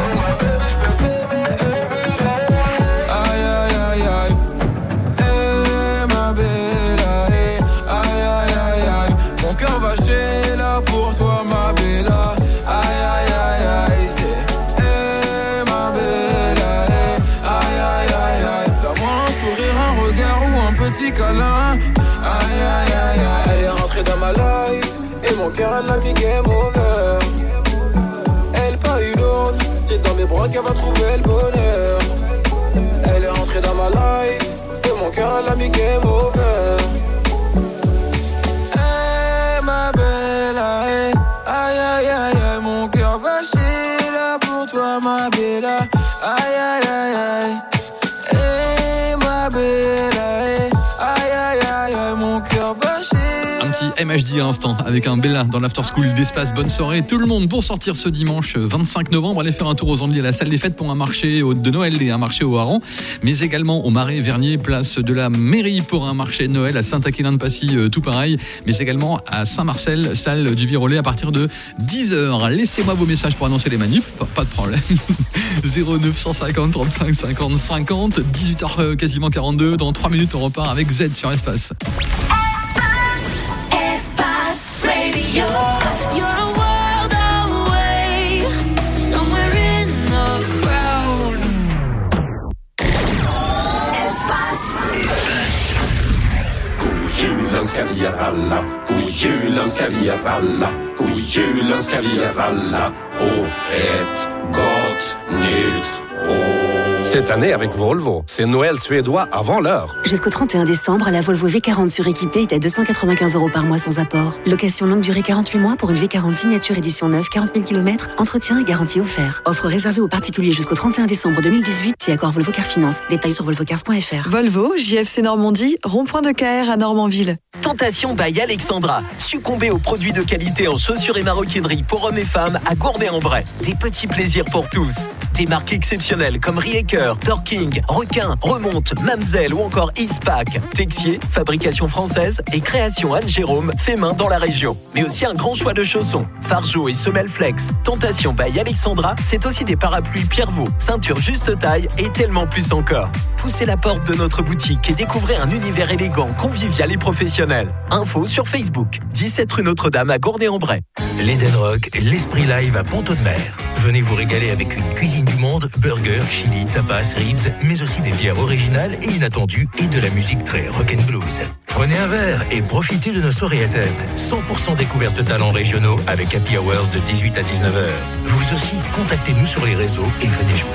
Aïe, aïe, aïe, aïe. Hey, ma belle, aïe, aïe, aïe, aïe, aïe. Mon cœur va chier là pour toi, ma belle. Aïe, aïe, aïe, aïe. C'est hey, ma belle, aïe, aïe, aïe, aïe. D'avoir un sourire, un regard ou un petit câlin. Aïe, aïe, aïe, aïe. Elle est rentrée dans ma life et mon cœur elle l'a mis game over. Elle pas une autre, c'est dans mes bras qu'elle va trouver le bonheur. Elle est rentrée dans ma life et mon cœur elle a mis game over. Hey ma belle, aïe, aïe, aïe, aïe, aïe. Mon cœur va chier là pour toi, ma belle. Aïe, aïe, aïe, aïe. Hey ma belle, aïe, aïe, aïe, aïe, aïe. Mon cœur va chier. Un petit MHD à l'instant avec un Bella dans l'After School d'Espace. Bonne soirée tout le monde pour sortir ce dimanche 25 novembre. Allez faire un tour aux Andelys à la salle des fêtes pour un marché de Noël et un marché au hareng, mais également au Marais Vernier, place de la mairie pour un marché de Noël, à Saint-Aquilin-de-Passy, tout pareil, mais également à Saint-Marcel, salle du Virolet à partir de 10h. Laissez-moi vos messages pour annoncer les manifs, pas de problème. 0950 35 50 50, 18h quasiment 42. Dans 3 minutes on repart avec Z sur Espace. Radio. You're a world away, somewhere in the crowd. Julens ska vi alla, god julen ska vi alla, god julen ska vi alla och ett gott nytt år. Cette année, avec Volvo, c'est Noël suédois avant l'heure. Jusqu'au 31 décembre, la Volvo V40 suréquipée est à 295 € par mois sans apport. Location longue durée 48 mois pour une V40 signature édition neuve, 40 000 km, entretien et garantie offert. Offre réservée aux particuliers jusqu'au 31 décembre 2018, si accord Volvo Car Finance. Détails sur volvocars.fr. Volvo, JFC Normandie, rond-point de KR à Normandville. Tentation by Alexandra. Succombez aux produits de qualité en chaussures et maroquinerie pour hommes et femmes à Gournay-en-Bray. Des petits plaisirs pour tous. Des marques exceptionnelles comme Riecker, Dorking, Requin, Remonte, Mamselle ou encore Eastpak. Texier, fabrication française et création Anne-Jérôme, fait main dans la région. Mais aussi un grand choix de chaussons, Fargeau et semelles Flex. Tentation by Alexandra, c'est aussi des parapluies Pierrevaux, ceintures juste taille et tellement plus encore. Poussez la porte de notre boutique et découvrez un univers élégant, convivial et professionnel. Info sur Facebook, 17 rue Notre-Dame à Gournay-en-Bray. L'Eden Rock et l'Esprit Live à Pont-de-Mer. Venez vous régaler avec une cuisine du monde, burgers, chili, tapas, ribs, mais aussi des bières originales et inattendues et de la musique très rock'n'blues. Prenez un verre et profitez de nos soirées à thème. 100% découverte de talents régionaux avec Happy Hours de 18 à 19h. Vous aussi, contactez-nous sur les réseaux et venez jouer. Le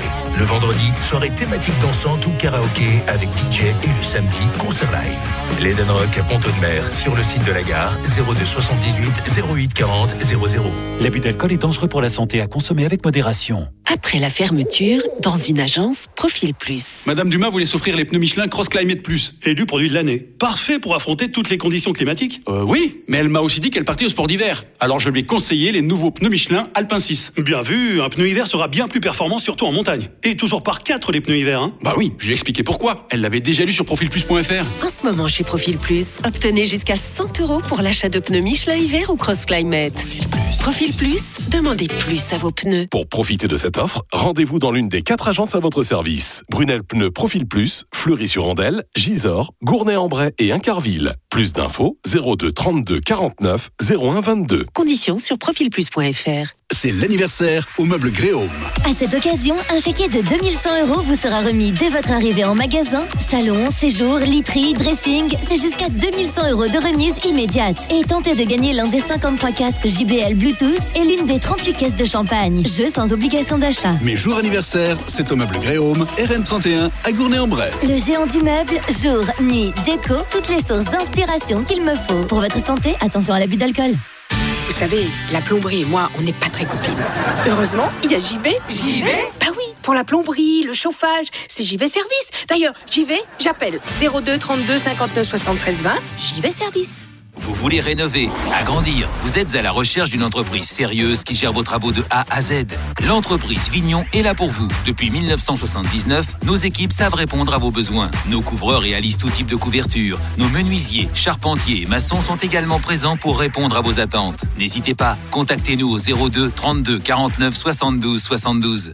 vendredi, soirée thématique dansante ou karaoké avec DJ et le samedi, concert live. L'Eden Rock à Pont-de-Mer sur le site de la gare 02 78 08 40 00. L'abus d'alcool est dangereux pour la santé, à consommer avec modération. Après la fermeture, dans une agence Profil Plus. Madame Dumas voulait s'offrir les pneus Michelin Cross Climate Plus. Élu produit de l'année. Parfait pour affronter toutes les conditions climatiques. Oui, mais elle m'a aussi dit qu'elle partait au sport d'hiver. Alors je lui ai conseillé les nouveaux pneus Michelin Alpin 6. Bien vu, un pneu hiver sera bien plus performant, surtout en montagne. Et toujours par 4 les pneus hiver, hein. Bah oui, je lui ai expliqué pourquoi. Elle l'avait déjà lu sur profilplus.fr. En ce moment, chez Profil Plus, obtenez jusqu'à 100 € pour l'achat de pneus Michelin hiver ou Cross Climate. Profil Plus, demandez plus à vos pneus. Pour profiter de cette offre, rendez-vous dans l'une des 4 agences à votre service. Brunel Pneus Profil Plus, Fleury-sur-Andelle, Gisors, Gournay-en-Bray et Incarville. Plus d'infos, 02 32 49 01 22. Conditions sur profilplus.fr. C'est l'anniversaire au meuble Gréaume. À cette occasion, un chéquier de 2100 € vous sera remis dès votre arrivée en magasin. Salon, séjour, literie, dressing, c'est jusqu'à 2100 € de remise immédiate. Et tentez de gagner l'un des 53 casques JBL Bluetooth et l'une des 38 caisses de champagne. Jeu sans obligation d'achat. Mes jours anniversaires, c'est au meuble Gréaume, RN31 à Gournay-en-Bray. Le géant du meuble, jour, nuit, déco, toutes les sources d'inspiration qu'il me faut. Pour votre santé, attention à l'abus d'alcool. Vous savez, la plomberie et moi, on n'est pas très copines. Heureusement, il y a JV. JV ? Bah oui, pour la plomberie, le chauffage, c'est JV Service. D'ailleurs, JV, j'appelle 02 32 59 73 20, JV Service. Vous voulez rénover, agrandir, vous êtes à la recherche d'une entreprise sérieuse qui gère vos travaux de A à Z. L'entreprise Vignon est là pour vous. Depuis 1979, nos équipes savent répondre à vos besoins. Nos couvreurs réalisent tout type de couverture. Nos menuisiers, charpentiers et maçons sont également présents pour répondre à vos attentes. N'hésitez pas, contactez-nous au 02 32 49 72 72.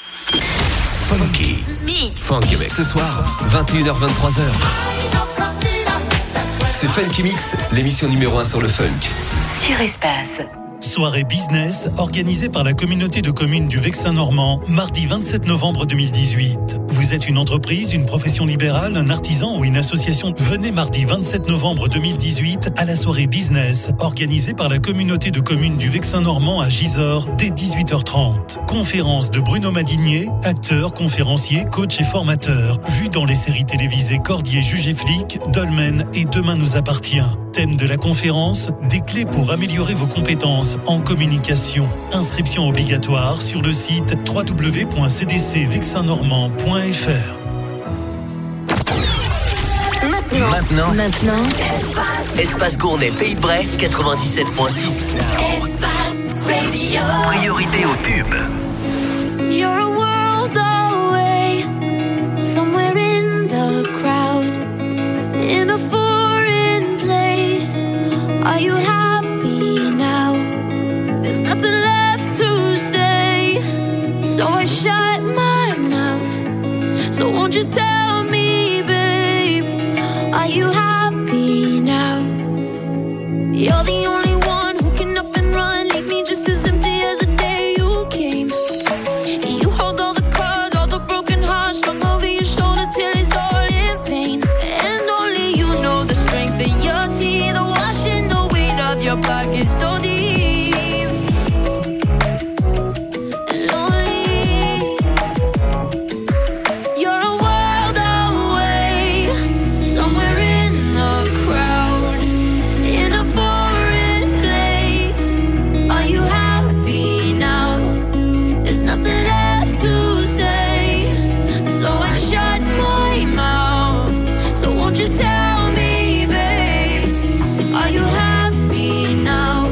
Funky. Funk avec ce soir, 21h-23h. C'est Funky Mix, l'émission numéro 1 sur le funk. Sur Espace. Soirée business organisée par la communauté de communes du Vexin normand, mardi 27 novembre 2018. Vous êtes une entreprise, une profession libérale, un artisan ou une association? Venez mardi 27 novembre 2018 à la soirée business organisée par la communauté de communes du Vexin normand à Gisors dès 18h30. Conférence de Bruno Madinier, acteur, conférencier, coach et formateur. Vu dans les séries télévisées Cordier, Juge et Flic, Dolmen et Demain nous appartient. Thème de la conférence, des clés pour améliorer vos compétences en communication. Inscription obligatoire sur le site www.cdcvexinnormand.fr. Maintenant. Espace Gournay, Pays de Bray, 97.6. Priorité au tube. You're a world away, somewhere in the crowd, in a foreign place. Are you happy now? There's nothing left to say, so I shut my mouth. So won't you tell me, babe, are you happy now? You're the only one who can up and run, leave me just as empty as the day you came. You hold all the cards, all the broken hearts strung over your shoulder till it's all in vain. And only you know the strength in your teeth, the washing the weight of your pockets so deep. Tell me, babe, are you happy now?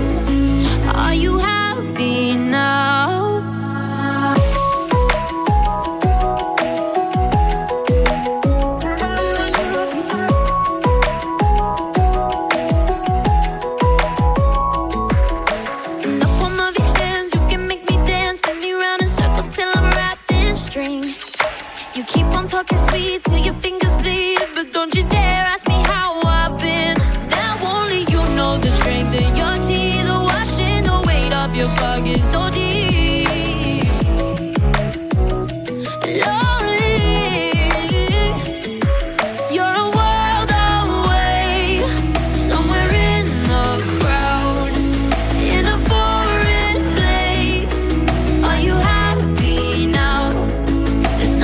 There's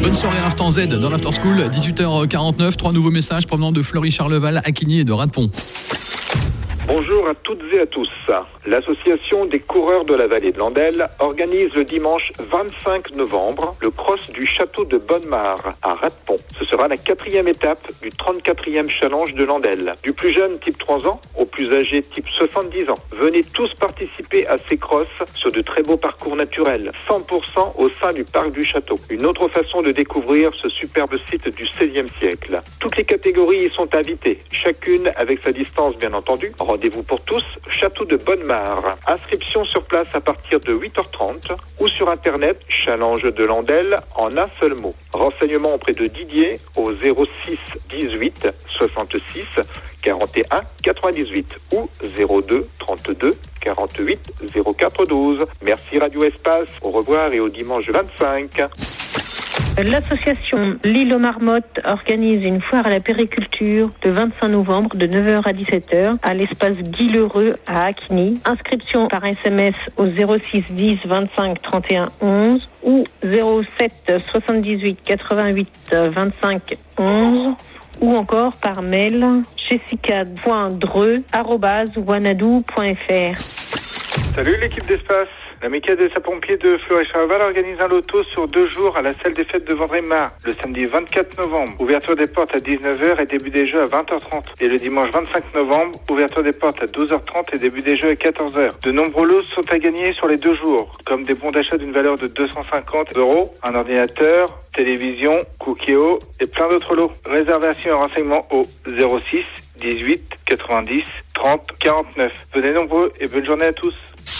Bonne soirée Instant Z dans l'After School, 18h49, 3 nouveaux messages provenant de Fleury-Charleval, Acquigny et de Radepont. Bonjour à toutes et à tous. L'association des coureurs de la vallée de l'Andelle organise le dimanche 25 novembre le cross du château de Bonnemare à Radepont. Ce sera la 4e étape du 34e challenge de l'Andelle. Du plus jeune type 3 ans au plus âgé type 70 ans. Venez tous participer à ces crosses sur de très beaux parcours naturels, 100% au sein du parc du château. Une autre façon de découvrir ce superbe site du XVIe siècle. Toutes les catégories y sont invitées, chacune avec sa distance bien entendu. Rendez-vous pour tous, château de Bonnemare. Inscription sur place à partir de 8h30 ou sur internet challenge de l'Andelle en un seul mot. Renseignements auprès de Didier au 06 18 66 41 98 ou 02 32 48 04 12. Merci Radio Espace, au revoir et au dimanche 25. L'association L'Île aux Marmottes organise une foire à la périculture le 25 novembre de 9h à 17h à l'espace Guy Lheureux à Acquigny. Inscription par SMS au 06 10 25 31 11 ou 07 78 88 25 11 ou encore par mail jessica.dreux@wanadoo.fr. Salut l'équipe d'Espace. L'amicale des sapeurs-pompiers de Fleury-Charleval organise un loto sur 2 jours à la salle des fêtes de Vendremar, le samedi 24 novembre. Ouverture des portes à 19h et début des jeux à 20h30. Et le dimanche 25 novembre, ouverture des portes à 12h30 et début des jeux à 14h. De nombreux lots sont à gagner sur les 2 jours, comme des bons d'achat d'une valeur de 250 €, un ordinateur, télévision, Cookéo et plein d'autres lots. Réservation et renseignements au 06 18 90 30 49. Venez nombreux et bonne journée à tous.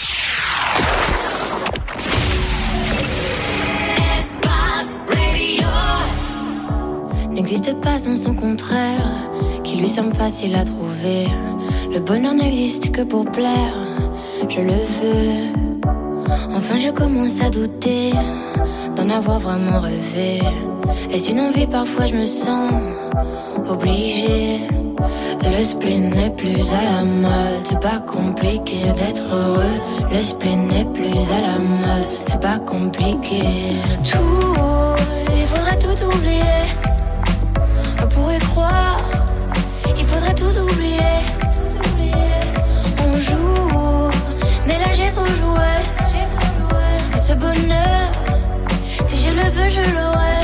N'existe pas sans son contraire, qui lui semble facile à trouver. Le bonheur n'existe que pour plaire, je le veux. Enfin je commence à douter d'en avoir vraiment rêvé. Est-ce une envie, parfois je me sens obligée. Le spleen n'est plus à la mode, c'est pas compliqué d'être heureux. Le spleen n'est plus à la mode, c'est pas compliqué. Tout, il faudrait tout oublier. On pourrait croire, il faudrait tout oublier. On joue, mais là j'ai trop joué. Ce bonheur, si je le veux, je l'aurai.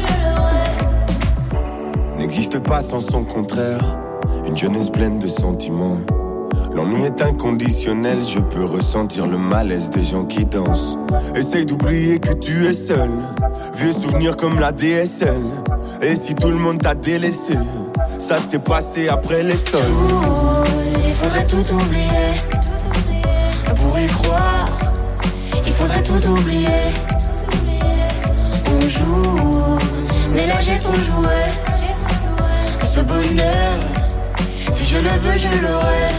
N'existe pas sans son contraire, une jeunesse pleine de sentiments. L'ennui est inconditionnel, je peux ressentir le malaise des gens qui dansent. Essaye d'oublier que tu es seul, vieux souvenirs comme la DSL. Et si tout le monde t'a délaissé, ça s'est passé après les sols. Il faudrait tout oublier. Pour y croire, il faudrait tout oublier. On joue, mais là j'ai trop joué. Ce bonheur, si je le veux, je l'aurai.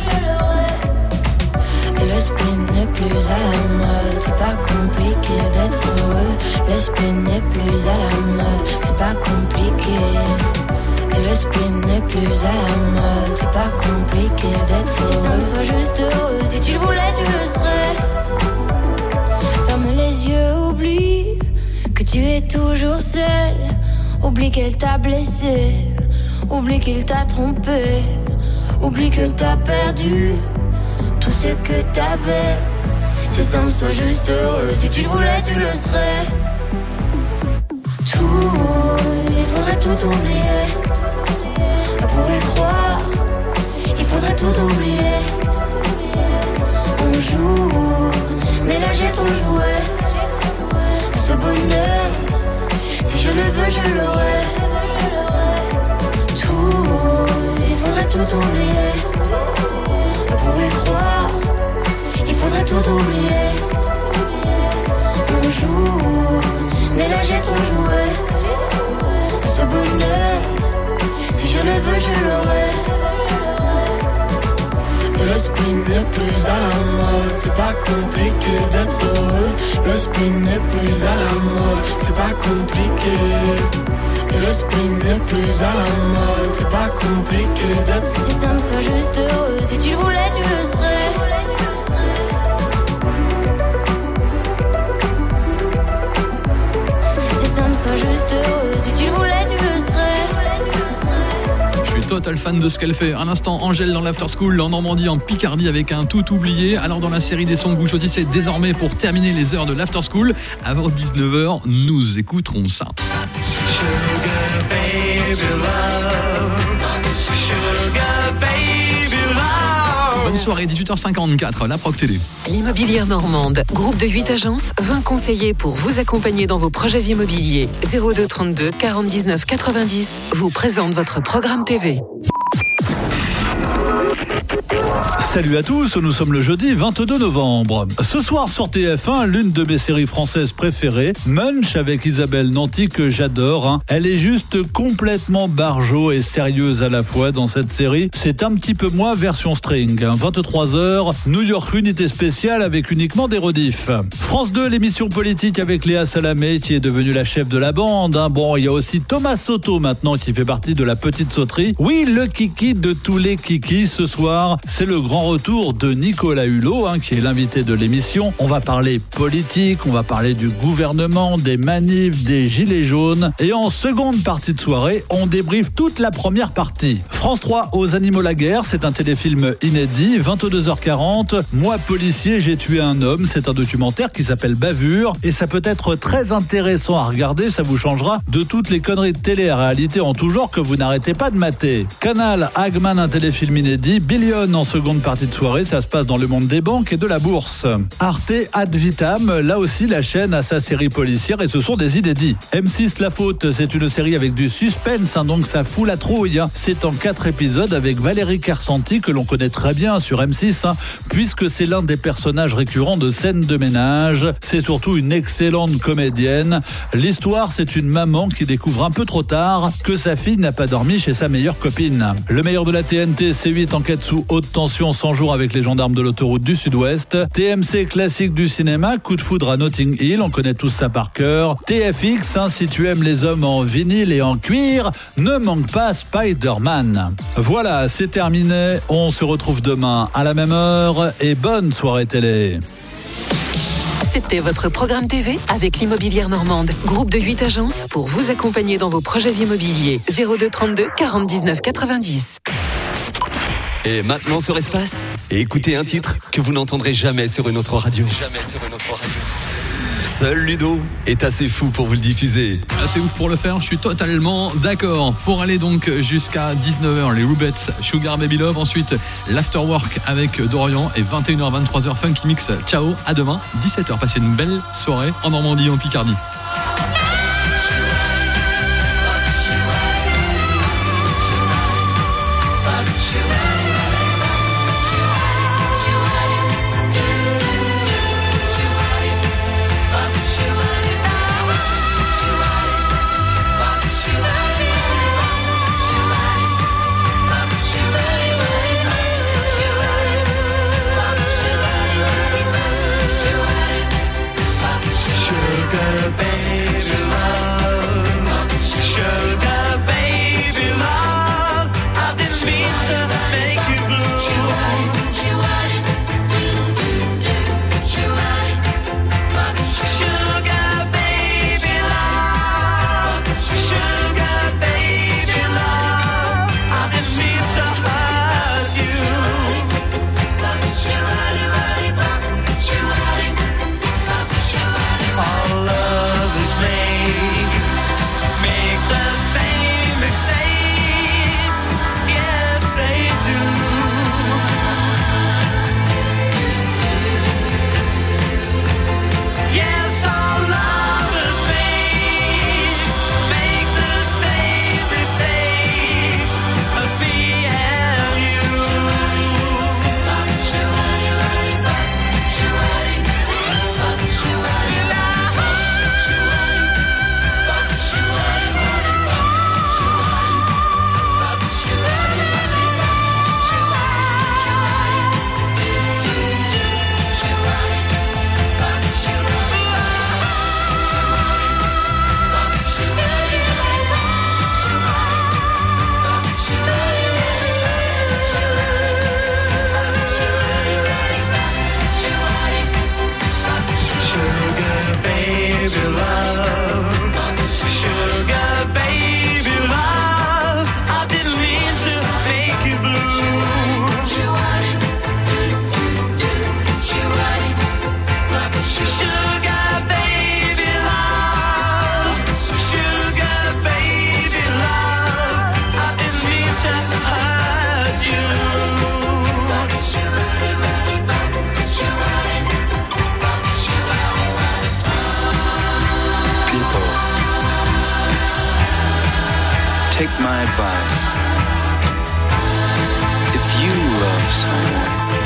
Le spleen n'est plus à la mode, c'est pas compliqué d'être heureux. Le spleen n'est plus à la mode, c'est pas compliqué. Le spleen n'est plus à la mode, c'est pas compliqué d'être heureux. Si ça me soit juste heureux, si tu le voulais, tu le serais. Ferme les yeux, oublie que tu es toujours seul. Oublie qu'elle t'a blessé, oublie qu'il t'a trompé, oublie qu'elle t'a perdu tout ce que t'avais. Si ça me soit juste heureux, si tu le voulais, tu le serais. Tout, il faudrait tout oublier. Pour y croire, il faudrait tout oublier. On joue, mais là j'ai trop joué. Ce bonheur, si je le veux, je l'aurai. Tout, il faudrait tout oublier. Pour y croire, il faudrait tout oublier. On joue, mais là j'ai trop joué. Ce bonheur, si je le veux, je l'aurai. Le spleen n'est plus à la mode, c'est pas compliqué d'être heureux. Le spleen n'est plus à la mode, c'est pas compliqué. Le spleen n'est plus à la mode, c'est pas compliqué d'être. Si ça me soit juste heureux, si tu le voulais, tu le serais. Si ça me soit juste heureux. Si tu le voulais, tu le serais. Je suis total fan de ce qu'elle fait. Un instant, Angèle dans l'After School en Normandie, en Picardie, avec un tout oublié. Alors dans la série des sons que vous choisissez désormais pour terminer les heures de l'After School, avant 19h, nous écouterons ça. Sugar baby love, sugar baby love. Bonne soirée, 18h54, la Proc Télé. L'Immobilière Normande, groupe de 8 agences, 20 conseillers pour vous accompagner dans vos projets immobiliers. 02 32 49 90 vous présente votre programme TV. Salut à tous, nous sommes le jeudi 22 novembre. Ce soir sur TF1, l'une de mes séries françaises préférées, Munch avec Isabelle Nanty que j'adore. Elle est juste complètement barjo et sérieuse à la fois dans cette série. C'est un petit peu moins version string. 23h, New York Unité spéciale avec uniquement des rediffs. France 2, l'émission politique avec Léa Salamé qui est devenue la chef de la bande. Bon, il y a aussi Thomas Soto maintenant qui fait partie de la petite sauterie. Oui, le kiki de tous les kikis ce soir, c'est le grand retour de Nicolas Hulot, qui est l'invité de l'émission. On va parler politique, on va parler du gouvernement, des manifs, des gilets jaunes. Et en seconde partie de soirée, on débriefe toute la première partie. France 3, Aux animaux la guerre, c'est un téléfilm inédit, 22h40. Moi, policier, j'ai tué un homme. C'est un documentaire qui s'appelle Bavure. Et ça peut être très intéressant à regarder, ça vous changera de toutes les conneries de télé-réalité en tout genre que vous n'arrêtez pas de mater. Canal, Hagman, un téléfilm inédit. Billion en seconde partie de soirée, ça se passe dans le monde des banques et de la bourse. Arte Ad Vitam, là aussi la chaîne a sa série policière et ce sont des inédits. M6 La Faute, c'est une série avec du suspense, donc ça fout la trouille. C'est en 4 épisodes avec Valérie Kersanti que l'on connaît très bien sur M6, puisque c'est l'un des personnages récurrents de Scène de ménage. C'est surtout une excellente comédienne. L'histoire, c'est une maman qui découvre un peu trop tard que sa fille n'a pas dormi chez sa meilleure copine. Le meilleur de la TNT, C8 enquête sous haute tension 100 jours avec les gendarmes de l'autoroute du Sud-Ouest. TMC classique du cinéma, Coup de foudre à Notting Hill, on connaît tous ça par cœur. TFX, si tu aimes les hommes en vinyle et en cuir, ne manque pas Spider-Man. Voilà, c'est terminé. On se retrouve demain à la même heure et bonne soirée télé. C'était votre programme TV avec l'Immobilière Normande, groupe de 8 agences pour vous accompagner dans vos projets immobiliers. 02 32 49 90. Et maintenant sur Espace, écoutez un titre que vous n'entendrez jamais sur une autre radio. Seul Ludo est assez fou pour vous le diffuser. Assez ouf pour le faire, je suis totalement d'accord. Pour aller donc jusqu'à 19h, les Rubettes, Sugar Baby Love. Ensuite, l'Afterwork avec Dorian. Et 21h, 23h, Funky Mix. Ciao, à demain. 17h, passez une belle soirée en Normandie, en Picardie. Sugar baby. take my advice. If you love someone,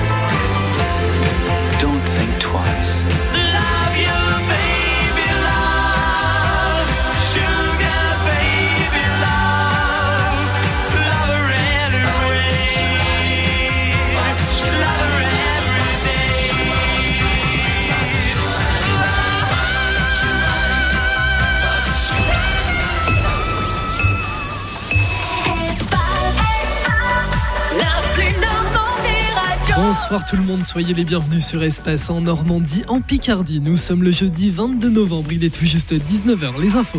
don't think twice. Love you, baby, love. Sugar, baby, love. Love her anyway. Love her every day. La plus normande des radios. Bonsoir tout le monde, soyez les bienvenus sur Espace en Normandie, en Picardie. Nous sommes le jeudi 22 novembre, il est tout juste 19h, les infos.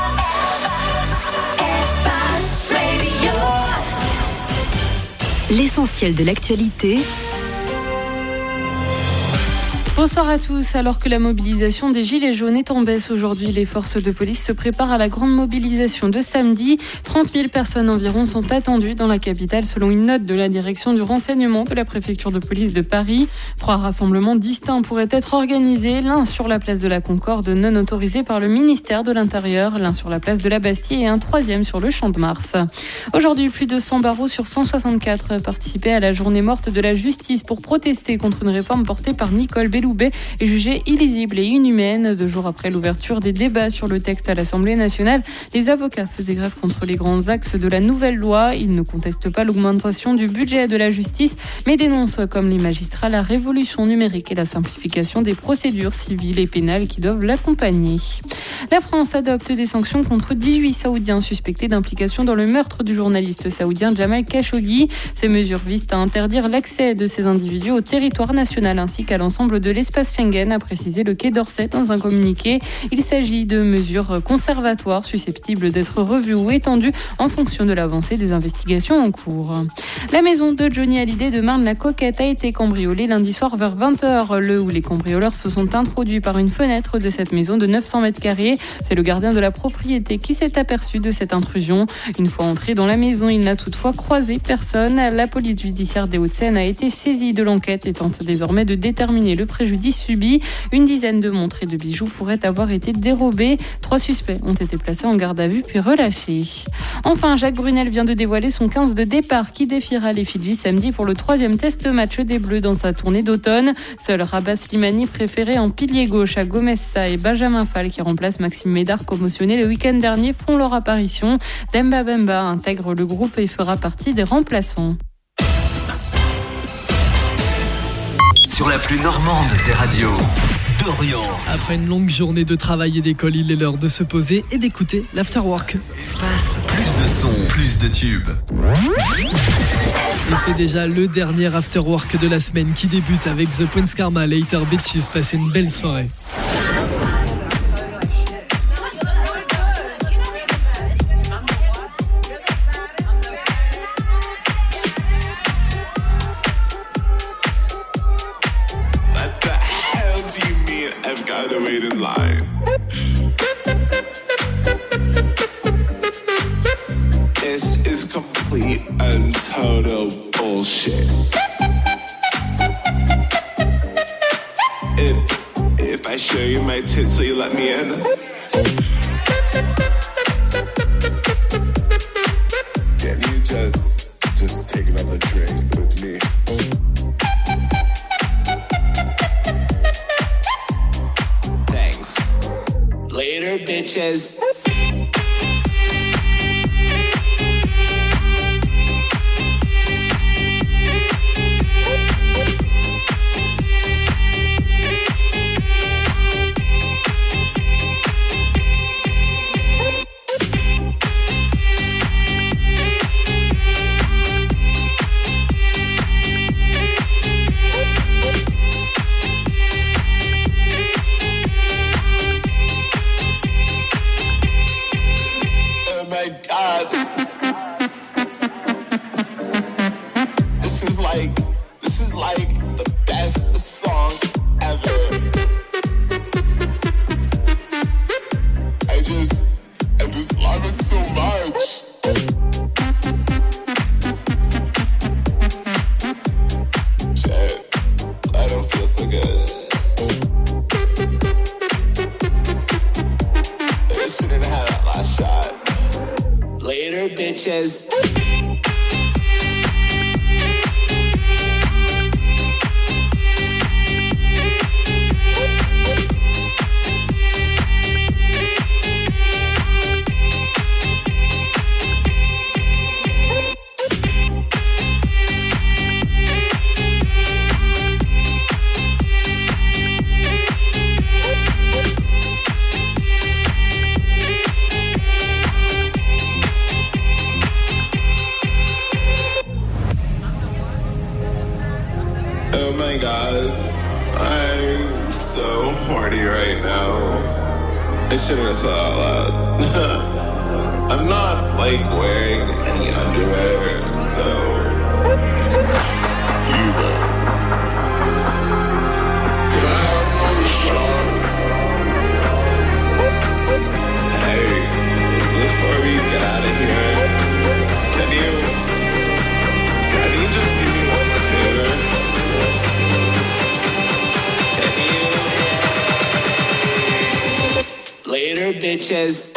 L'essentiel de l'actualité. Bonsoir à tous. Alors que la mobilisation des Gilets jaunes est en baisse aujourd'hui, les forces de police se préparent à la grande mobilisation de samedi. 30 000 personnes environ sont attendues dans la capitale selon une note de la direction du renseignement de la préfecture de police de Paris. 3 rassemblements distincts pourraient être organisés, l'un sur la place de la Concorde non autorisé par le ministère de l'Intérieur, l'un sur la place de la Bastille et un troisième sur le Champ de Mars. Aujourd'hui, plus de 100 barreaux sur 164 participaient à la journée morte de la justice pour protester contre une réforme portée par Nicole Belloubet est jugée illisible et inhumaine. 2 jours après l'ouverture des débats sur le texte à l'Assemblée nationale, les avocats faisaient grève contre les grands axes de la nouvelle loi. Ils ne contestent pas l'augmentation du budget de la justice, mais dénoncent, comme les magistrats, la révolution numérique et la simplification des procédures civiles et pénales qui doivent l'accompagner. La France adopte des sanctions contre 18 Saoudiens suspectés d'implication dans le meurtre du journaliste saoudien Jamal Khashoggi. Ces mesures visent à interdire l'accès de ces individus au territoire national ainsi qu'à l'ensemble de l'espace Schengen, a précisé le Quai d'Orsay dans un communiqué. Il s'agit de mesures conservatoires susceptibles d'être revues ou étendues en fonction de l'avancée des investigations en cours. La maison de Johnny Hallyday de Marne-la-Coquette a été cambriolée lundi soir vers 20h. Le où les cambrioleurs se sont introduits par une fenêtre de cette maison de 900 mètres carrés. C'est le gardien de la propriété qui s'est aperçu de cette intrusion. Une fois entré dans la maison, il n'a toutefois croisé personne. La police judiciaire des Hauts-de-Seine a été saisie de l'enquête et tente désormais de déterminer le préjudice subi. Une dizaine de montres et de bijoux pourraient avoir été dérobés. 3 suspects ont été placés en garde à vue puis relâchés. Enfin, Jacques Brunel vient de dévoiler son 15 de départ qui défiera les Fidji samedi pour le 3e test match des Bleus dans sa tournée d'automne. Seul Rabat Slimani préféré en pilier gauche à Gomez-Sa et Benjamin Fall qui remplace Maxime Médard commotionné le week-end dernier font leur apparition. Demba Bemba intègre le groupe et fera partie des remplaçants. Sur la plus normande des radios, Dorian. Après une longue journée de travail et d'école, il est l'heure de se poser et d'écouter l'Afterwork. Espace, plus de sons, plus de tubes. Et c'est déjà le dernier Afterwork de la semaine qui débute avec The Prince Karma, Later Bitches. Passez une belle soirée. This is complete and total bullshit. If I show you my tits, will you let me in? Can you just take another drink with me? Thanks. Later, bitches. This is like the best song ever. I just love it so much. Shit, I don't feel so good. I shouldn't have had that last shot. Later. Later, bitches. Oh my god, I'm so horny right now. I shouldn't have said out loud. I'm not like wearing any underwear, so you know. Can I have another shot? Hey, before we get out of here, can you just do me one more favor? Later, bitches.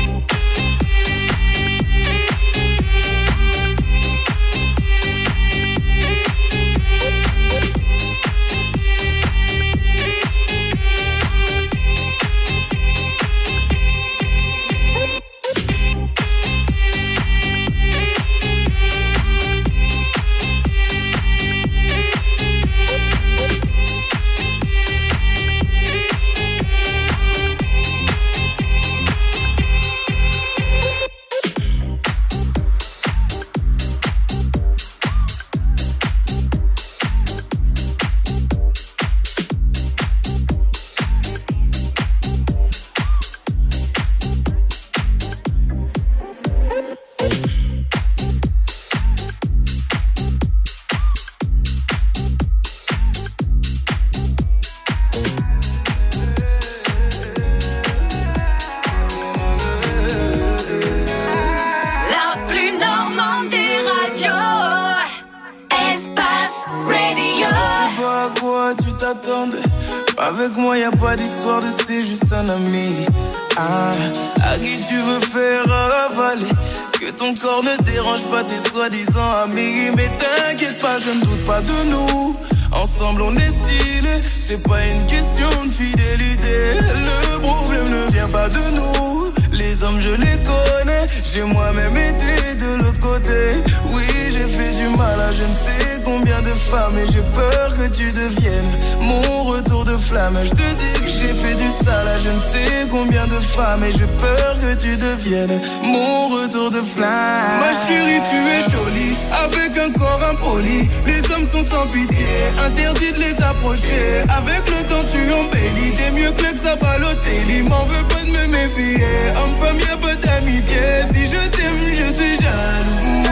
Avec moi y'a pas d'histoire de c'est juste un ami. Ah, à qui tu veux faire avaler? Que ton corps ne dérange pas tes soi-disant amis. Mais t'inquiète pas, je ne doute pas de nous. Ensemble on est stylé, c'est pas une question de fidélité. Le problème ne vient pas de nous. Les hommes je les connais, j'ai moi-même été de l'autre côté. Oui, j'ai fait du mal à je ne sais combien de femmes. Et j'ai peur que tu deviennes mon retour de flamme. Je te dis que j'ai fait du sale à je ne sais combien de femmes. Et j'ai peur que tu deviennes mon retour de flamme. Ma chérie, tu es jolie, avec un corps impoli. Les hommes sont sans pitié, interdit de les approcher. Avec le temps tu embellis, t'es mieux que ça Balotelli. M'en veux pas de me méfier, homme-femme y'a pas d'amitié. Si je t'aime je suis jaloux,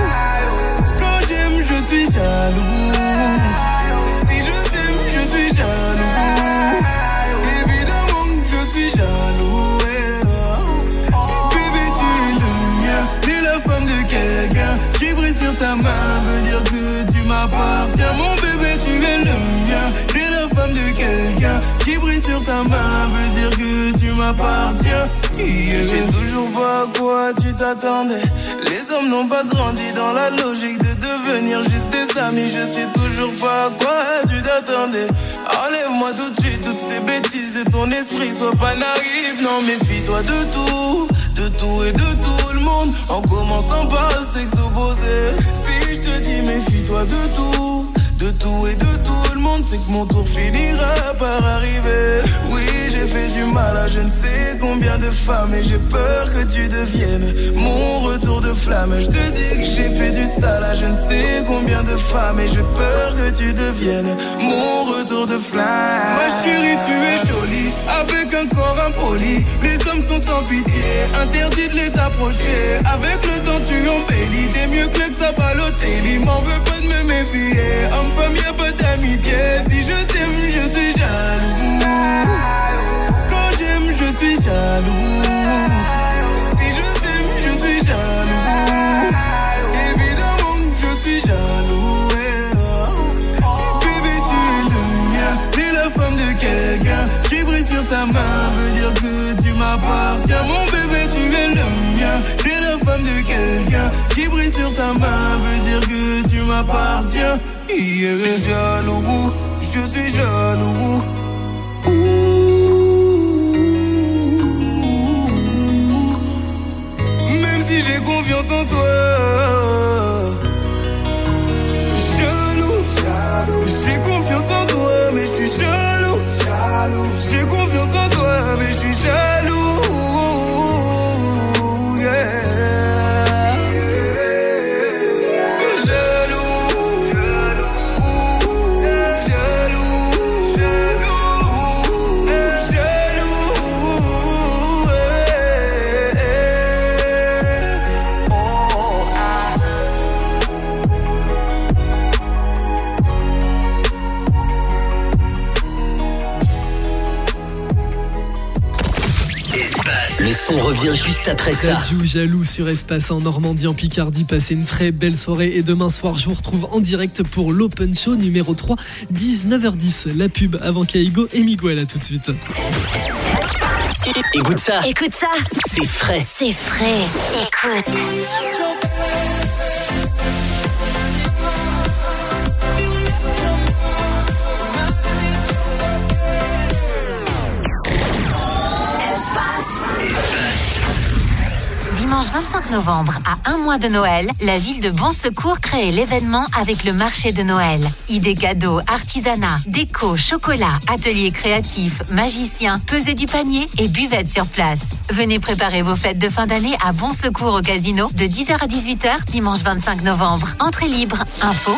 quand j'aime je suis jaloux. Si je t'aime je suis jaloux, évidemment que je suis jaloux. Bébé tu es le mien, t'es la femme de quelqu'un. Ce qui brille sur ta main veut dire que tu m'appartiens. Mon bébé tu es le mien, t'es la femme de quelqu'un. Ce qui brille sur ta main veut dire que tu m'appartiens. Je sais toujours pas à quoi tu t'attendais. Les hommes n'ont pas grandi dans la logique de devenir juste des amis. Je sais toujours pas à quoi tu t'attendais. Enlève-moi tout de suite toutes ces bêtises de ton esprit. Sois pas naïf, non méfie-toi de tout et de tout le monde. En commençant par le sexe opposé. Si je te dis méfie-toi de tout et de tout le monde, c'est que mon tour finira par arriver. Oui, j'ai fait du mal à je ne sais combien de femmes. Et j'ai peur que tu deviennes mon retour de flamme. Je te dis que j'ai fait du sale à je ne sais combien de femmes. Et j'ai peur que tu deviennes mon retour de flamme. Ma chérie, tu es jolie, avec un corps impoli. Les hommes sont sans pitié, interdit de les approcher. Avec le temps tu embellis, t'es mieux que ça Balotelli. M'en veux pas de me méfier, homme-femme y'a pas d'amitié. Si je t'aime je suis jaloux, quand j'aime je suis jaloux. Si je t'aime je suis jaloux, évidemment que je suis jaloux. Bébé tu es le mien, t'es la femme de quelqu'un. Ce qui brille sur ta main veut dire que tu m'appartiens. Mon bébé tu es le mien, t'es la femme de quelqu'un. qui brille sur ta main veut dire que tu m'appartiens. Jaloux, je suis jaloux. Même si j'ai confiance en toi. J'ai confiance en toi, mais je suis jaloux. J'ai confiance en toi, mais je suis jaloux. Yeah. On revient juste après ça. Joue jaloux sur Espace en Normandie, en Picardie. Passez une très belle soirée et demain soir, je vous retrouve en direct pour l'Open Show numéro 3, 19h10. La pub avant Kaigo et Miguel. À tout de suite. Écoute ça. Écoute ça. C'est frais. C'est frais. Écoute. Dimanche 25 novembre, à un mois de Noël, la ville de Bon Secours crée l'événement avec le marché de Noël. Idées cadeaux, artisanat, déco, chocolat, ateliers créatifs, magiciens, pesée du panier et buvette sur place. Venez préparer vos fêtes de fin d'année à Bon Secours au casino de 10h à 18h dimanche 25 novembre. Entrée libre. Info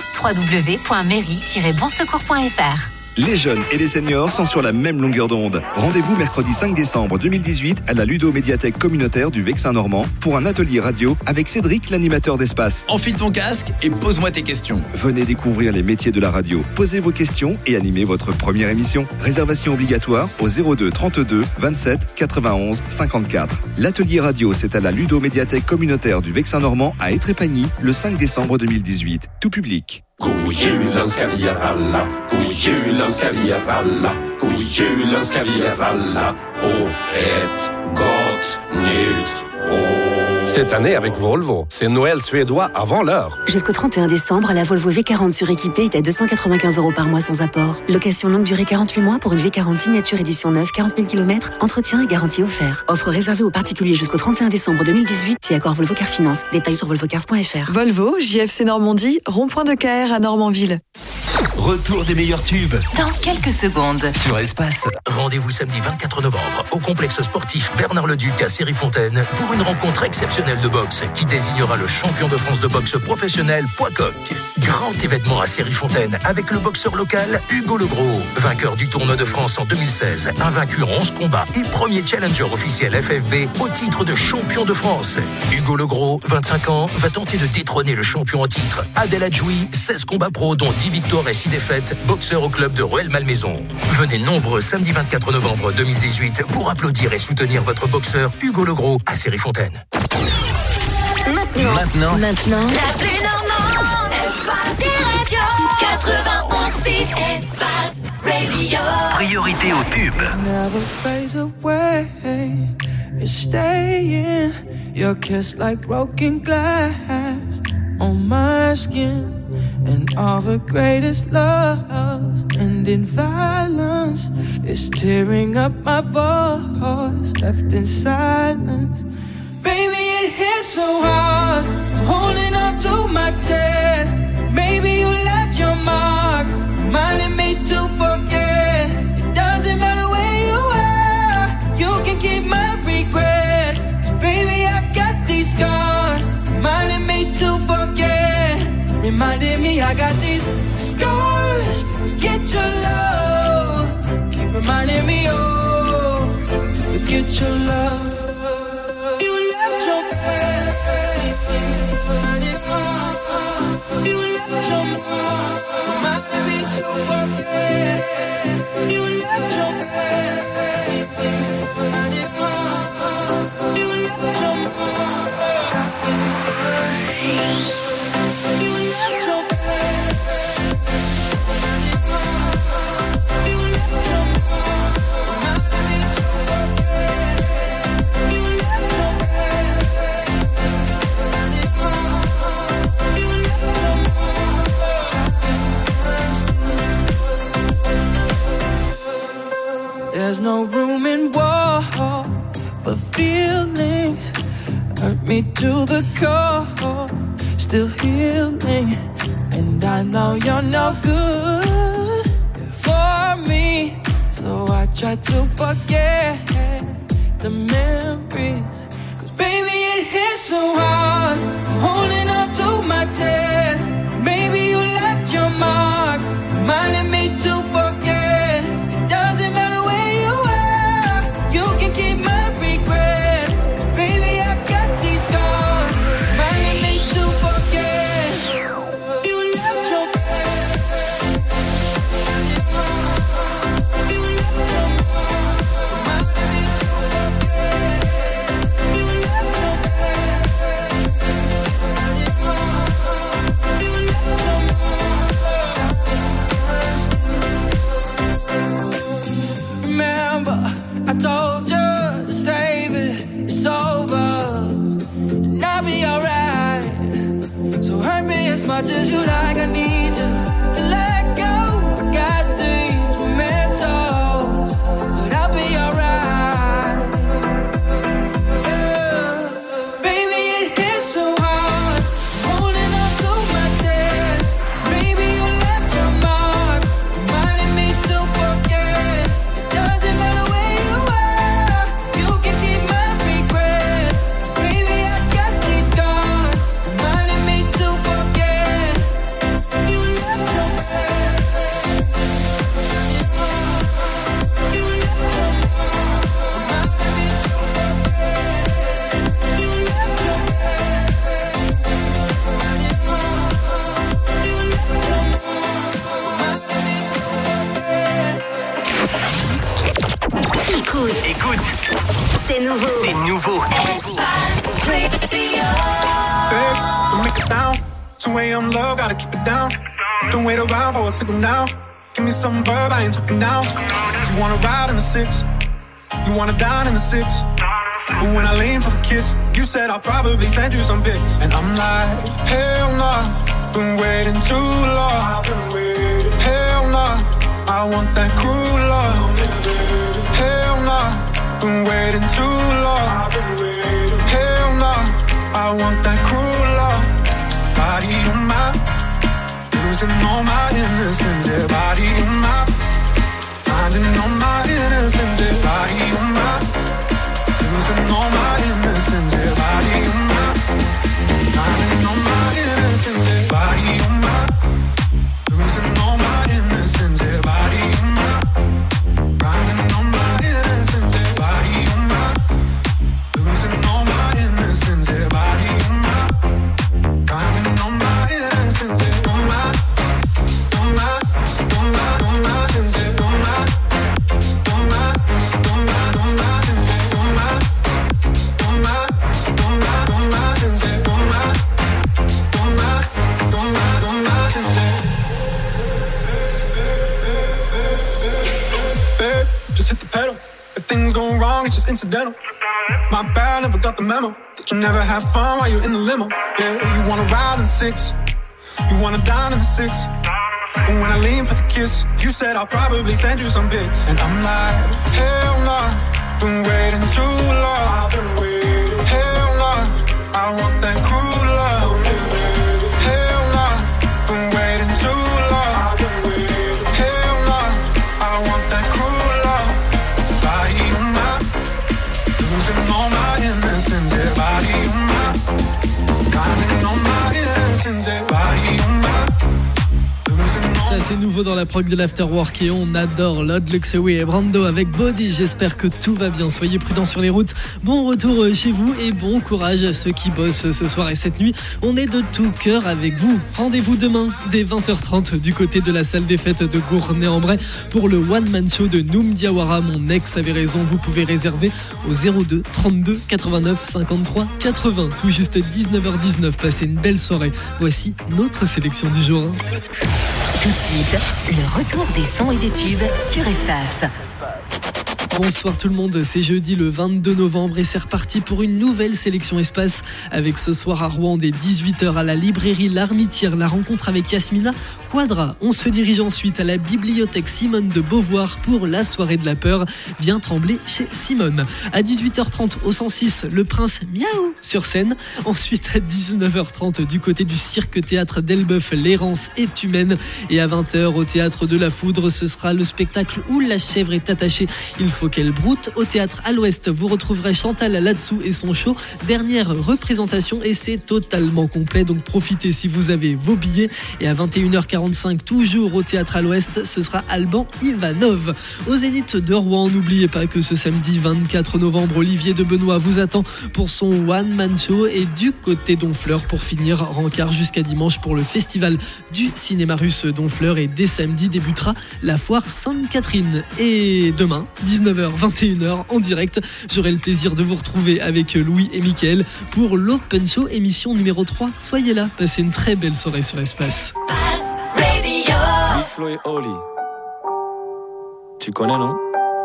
www.mairie-bonsecours.fr. Les jeunes et les seniors sont sur la même longueur d'onde. Rendez-vous mercredi 5 décembre 2018 à la Ludo-Médiathèque communautaire du Vexin Normand pour un atelier radio avec Cédric, l'animateur d'Espace. Enfile ton casque et pose-moi tes questions. Venez découvrir les métiers de la radio. Posez vos questions et animez votre première émission. Réservation obligatoire au 02 32 27 91 54. L'atelier radio, c'est à la Ludo-Médiathèque communautaire du Vexin Normand à Étrépagny le 5 décembre 2018. Tout public. Kojulas caviar alla, kojulas caviar alla, kojulas caviar alla och ett gott nytt år. Cette année, avec Volvo, c'est Noël suédois avant l'heure. Jusqu'au 31 décembre, la Volvo V40 suréquipée est à 295 € par mois sans apport. Location longue durée 48 mois pour une V40 signature édition neuve, 40 000 km, entretien et garantie offert. Offre réservée aux particuliers jusqu'au 31 décembre 2018 si accord Volvo Car Finance. Détails sur volvocars.fr. Volvo, JFC Normandie, rond-point de KR à Normandville. Retour des meilleurs tubes. Dans quelques secondes. Sur Espace. Rendez-vous samedi 24 novembre au complexe sportif Bernard-le-Duc à Série-Fontaine pour une rencontre exceptionnelle de boxe qui désignera le champion de France de boxe professionnel poids coq. Grand événement à Série-Fontaine avec le boxeur local Hugo Legros, vainqueur du tournoi de France en 2016, invaincu en 11 combats et premier challenger officiel FFB au titre de champion de France. Hugo Legros, 25 ans, va tenter de détrôner le champion en titre. Adel Adjoui, 16 combats pro dont 10 victoires et 6 défaites, boxeur au club de Rueil-Malmaison. Venez nombreux samedi 24 novembre 2018 pour applaudir et soutenir votre boxeur Hugo Legros à Série-Fontaine. Maintenant. La plus normande, Espace Radio 91.6, Espace Radio. Priorité au tube. Never fades away. It's staying. Your kiss like broken glass on my skin. And all the greatest loves end in violence. It's tearing up my voice, left in silence. Baby, it hits so hard. I'm holding on to my chest. Maybe you left your mark, reminding me to forget. It doesn't matter where you are, you can keep my regret. 'Cause baby, I got these scars, reminding me to forget. Reminding me I got these scars to forget your love. Keep reminding me, oh, to forget your love. You left your faith, you left your mark, reminding me to forget. You left your faith, you left your mark. me to the core, still healing. And I know you're no good for me, so I try to forget the memories. Cause baby it hits so hard, I'm holding on to my chest. Maybe you left your mark, reminding me to forget. It doesn't matter where you are, you can keep my regret. Baby I got these scars, reminding me to forget. You left your I told you to save it, it's over, and I'll be alright. So hurt me as much as you like, I need you to let go. I got things we're meant to, but I'll be alright. Yeah. Baby, it hits so hard, holding on to my chest. Maybe you left your mark, reminding me to forget. It doesn't matter where you are, you can keep my regret. Baby, I got these scars, reminding me to forget. You left your you left your reminding me to forget. You left your Écoute, c'est nouveau. Babe, don't make a sound. 2 a.m. love, gotta keep it down. Don't wait around for a signal now. Give me some verb, I ain't talking now. You wanna ride in the 6, you wanna dine in the 6. But when I lean for the kiss, you said I'll probably send you some pics. And I'm like, hell nah, been waiting too long. Hell nah, I want that cruel love. Hell nah, been waiting too long. Hell nah, I want that cruel love. Body on my, losing all my innocence. Yeah, body on my, finding all my innocence. Yeah, body on my, losing all my innocence. Yeah, body on my, finding all my innocence. Yeah, body on my, losing all my innocence. Yeah, body on my, finding all my innocence. Yeah, body on my, losing all my innocence. Yeah, body on my, finding all my innocence. Yeah, on my, on my, on my, on my innocence. Yeah, on my, on my, on my, on my innocence. Yeah, on my, on my, on my, on my innocence. Yeah, on my, on my, on my, on my innocence. Babe, just hit the pedal. If things go wrong, it's just incidental. My bad, never got the memo that you never have fun while you're in the limo. Yeah, you wanna ride in the 6, you wanna dine in the 6. But when I lean for the kiss, you said I'll probably send you some pics. And I'm like, hell nah, been waiting too long. Hell nah, I want that cruel love. Hell nah, been waiting too long. Hell nah, I want that cruel love. Body on my, losing all my innocence. Yeah, body on my, finding all my innocence. Yeah, body on my. Ça c'est nouveau dans la prog de l'Afterwork et on adore Lord Luxury et Brando avec Body. J'espère que tout va bien, soyez prudents sur les routes. Bon retour chez vous et bon courage à ceux qui bossent ce soir et cette nuit. On est de tout cœur avec vous. Rendez-vous demain dès 20h30 du côté de la salle des fêtes de Gournay-en-Bray pour le One Man Show de Noum Diawara. Mon ex avait raison, vous pouvez réserver au 02 32 89 53 80. Tout juste 19h19, passez une belle soirée. Voici notre sélection du jour. Tout de suite, le retour des sons et des tubes sur Espace. Bonsoir tout le monde, c'est jeudi le 22 novembre et c'est reparti pour une nouvelle sélection espace avec ce soir à Rouen dès 18h à la librairie L'Armitière, la rencontre avec Yasmina Quadra. On se dirige ensuite à la bibliothèque Simone de Beauvoir pour la soirée de la peur. Viens trembler chez Simone. À 18h30 au 106, le prince Miaou sur scène. Ensuite à 19h30 du côté du cirque théâtre d'Elbeuf, l'errance est humaine. Et à 20h au théâtre de la Foudre, ce sera le spectacle où la chèvre est attachée. Il faut qu'elle broute. Au théâtre à l'Ouest, vous retrouverez Chantal là-dessous et son show. Dernière représentation et c'est totalement complet. Donc profitez si vous avez vos billets. Et à 21h45, toujours au théâtre à l'Ouest, ce sera Alban Ivanov. Au Zénith de Rouen, n'oubliez pas que ce samedi 24 novembre, Olivier de Benoît vous attend pour son one-man show. Et du côté d'Honfleur, pour finir, rencard jusqu'à dimanche pour le festival du cinéma russe d'Honfleur. Et dès samedi débutera la foire Sainte-Catherine. Et demain, 19h, 21h, en direct, j'aurai le plaisir de vous retrouver avec Louis et Mickaël pour l'Open Show, émission numéro 3. Soyez là, passez une très belle soirée sur Espace. Big Flo et Oli. Tu connais, non?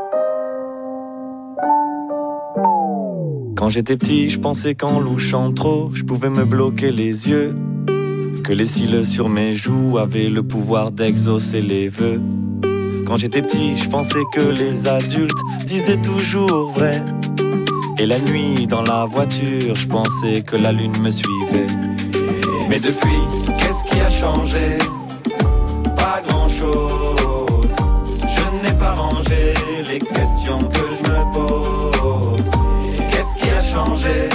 Quand j'étais petit, je pensais qu'en louchant trop, je pouvais me bloquer les yeux. Que les cils sur mes joues avaient le pouvoir d'exaucer les vœux. Quand j'étais petit, je pensais que les adultes disaient toujours vrai. Et la nuit, dans la voiture, je pensais que la lune me suivait. Mais depuis, qu'est-ce qui a changé? Pas grand-chose. Je n'ai pas rangé les questions que je me pose. Qu'est-ce qui a changé?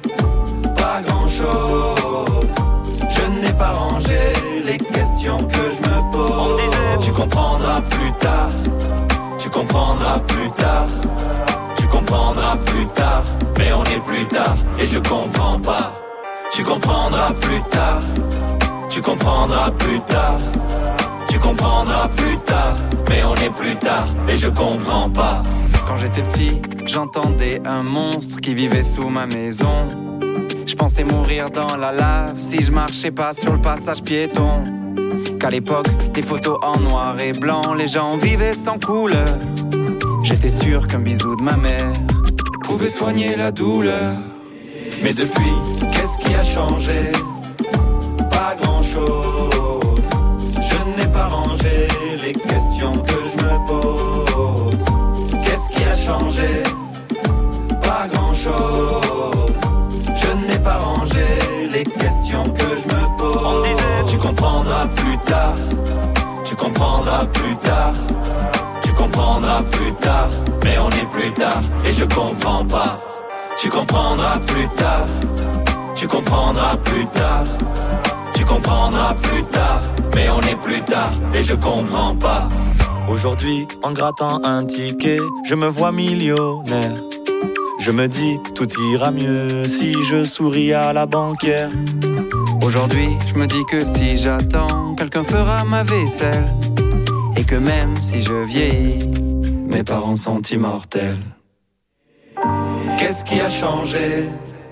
Pas grand-chose. Je n'ai pas rangé les questions que je me pose. On disait, tu comprendras plus tard. Tu comprendras plus tard. Tu comprendras plus tard. Mais on est plus tard et je comprends pas. Tu comprendras plus tard. Tu comprendras plus tard. Tu comprendras plus tard. Mais on est plus tard et je comprends pas. Quand j'étais petit, j'entendais un monstre qui vivait sous ma maison. Je pensais mourir dans la lave si je marchais pas sur le passage piéton. Qu'à l'époque, des photos en noir et blanc, les gens vivaient sans couleur. J'étais sûr qu'un bisou de ma mère pouvait soigner la douleur. Mais depuis, qu'est-ce qui a changé? Pas grand-chose. Je n'ai pas rangé les questions que je me pose. Qu'est-ce qui a changé? Pas grand-chose. Je n'ai pas rangé les questions que je me pose. On disait, tu comprendras plus tard. Tu comprendras plus tard. Tu comprendras plus tard. Mais on est plus tard et je comprends pas. Tu comprendras plus tard. Tu comprendras plus tard. Tu comprendras plus tard. Mais on est plus tard et je comprends pas. Aujourd'hui, en grattant un ticket, je me vois millionnaire. Je me dis, tout ira mieux si je souris à la banquière. Aujourd'hui, je me dis que si j'attends, quelqu'un fera ma vaisselle. Et que même si je vieillis, mes parents sont immortels. Qu'est-ce qui a changé?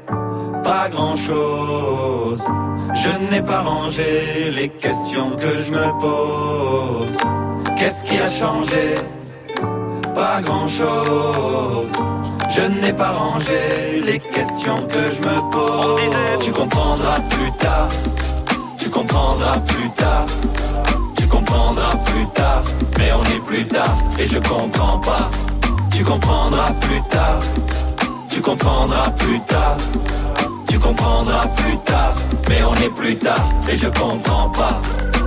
Pas grand-chose. Je n'ai pas rangé les questions que je me pose. Qu'est-ce qui a changé? Pas grand-chose. Je n'ai pas rangé les questions que je me pose. On disait, tu comprendras plus tard. Tu comprendras plus tard. Tu comprendras plus tard. Mais on est plus tard et je comprends pas. Tu comprendras plus tard. Tu comprendras plus tard. Tu comprendras plus tard. Mais on est plus tard et je comprends pas.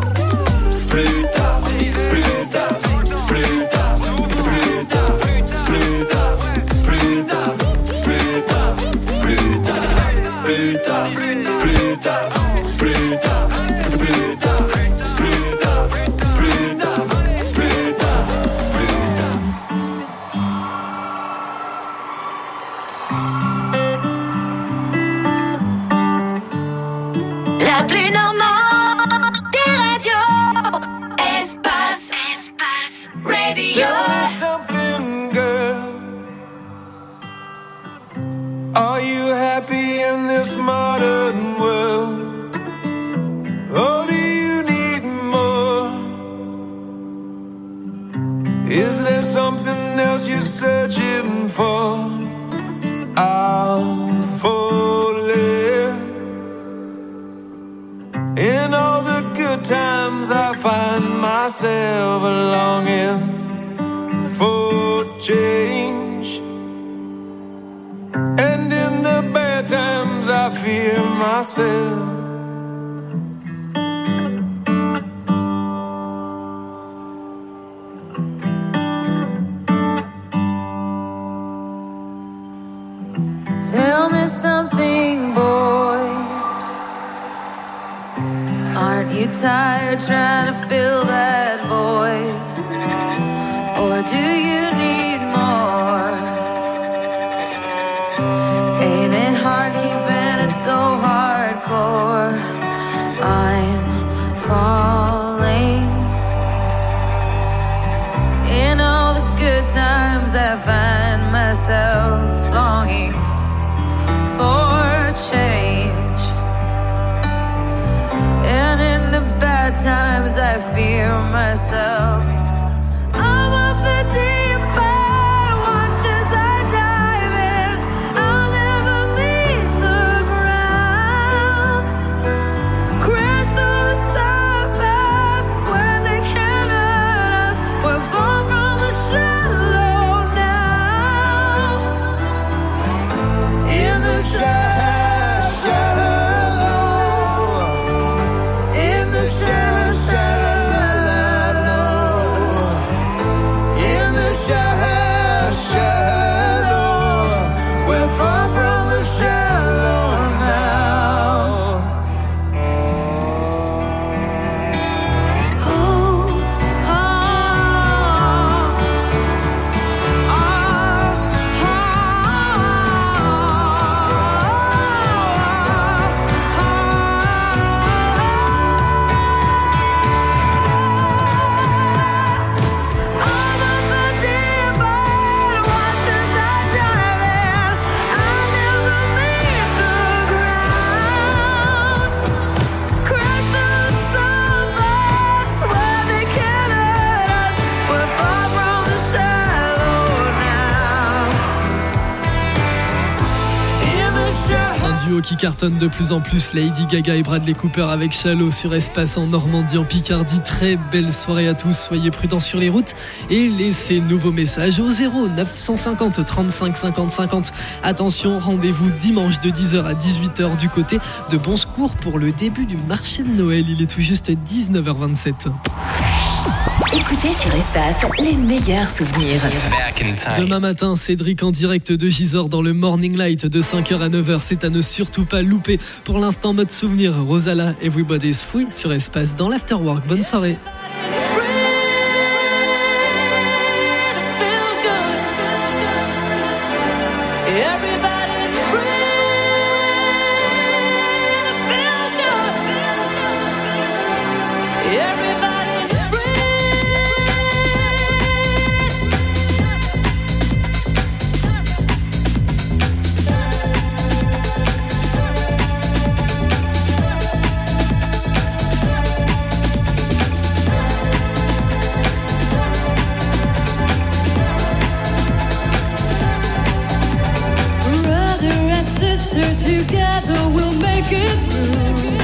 Plus tard, plus tard, plus tard, plus tard, plus tard, plus tard, plus tard, plus tard, plus tard, plus tard, plus tard, plus tard, plus tard, plus tard, plus tard, plus tard. La plus normande des radios. Espace Radio. Tell me something, girl. Are you happy in this modern world? Or do you need more? Is there something something else you're searching for, I'm falling. In all the good times I find myself longing for change, and in the bad times I fear myself. Tell me something, boy. Aren't you tired trying to fill that void? Or do you need more? Ain't it hard keeping it so hardcore? I'm falling. In all the good times I find myself longing for change, and in the bad times I fear myself. I'm of the deep end, watch as I dive in. I'll never meet the ground. Crash through the surface where they can't hurt us. We're far from the shallow now. In the Qui cartonne de plus en plus, Lady Gaga et Bradley Cooper avec Shallow sur Espace en Normandie, en Picardie. Très belle soirée à tous, soyez prudents sur les routes et laissez-nous vos messages au 0950 35 50 50. Attention, rendez-vous dimanche de 10h à 18h du côté de Bonsecours pour le début du marché de Noël. Il est tout juste 19h27. Écoutez sur Espace les meilleurs souvenirs. Demain matin, Cédric en direct de Gisors dans le Morning Light de 5h à 9h. C'est à ne surtout pas louper. Pour l'instant, mode souvenir, Rosala, Everybody's Free sur Espace dans l'Afterwork. Bonne soirée. Together we'll make it through.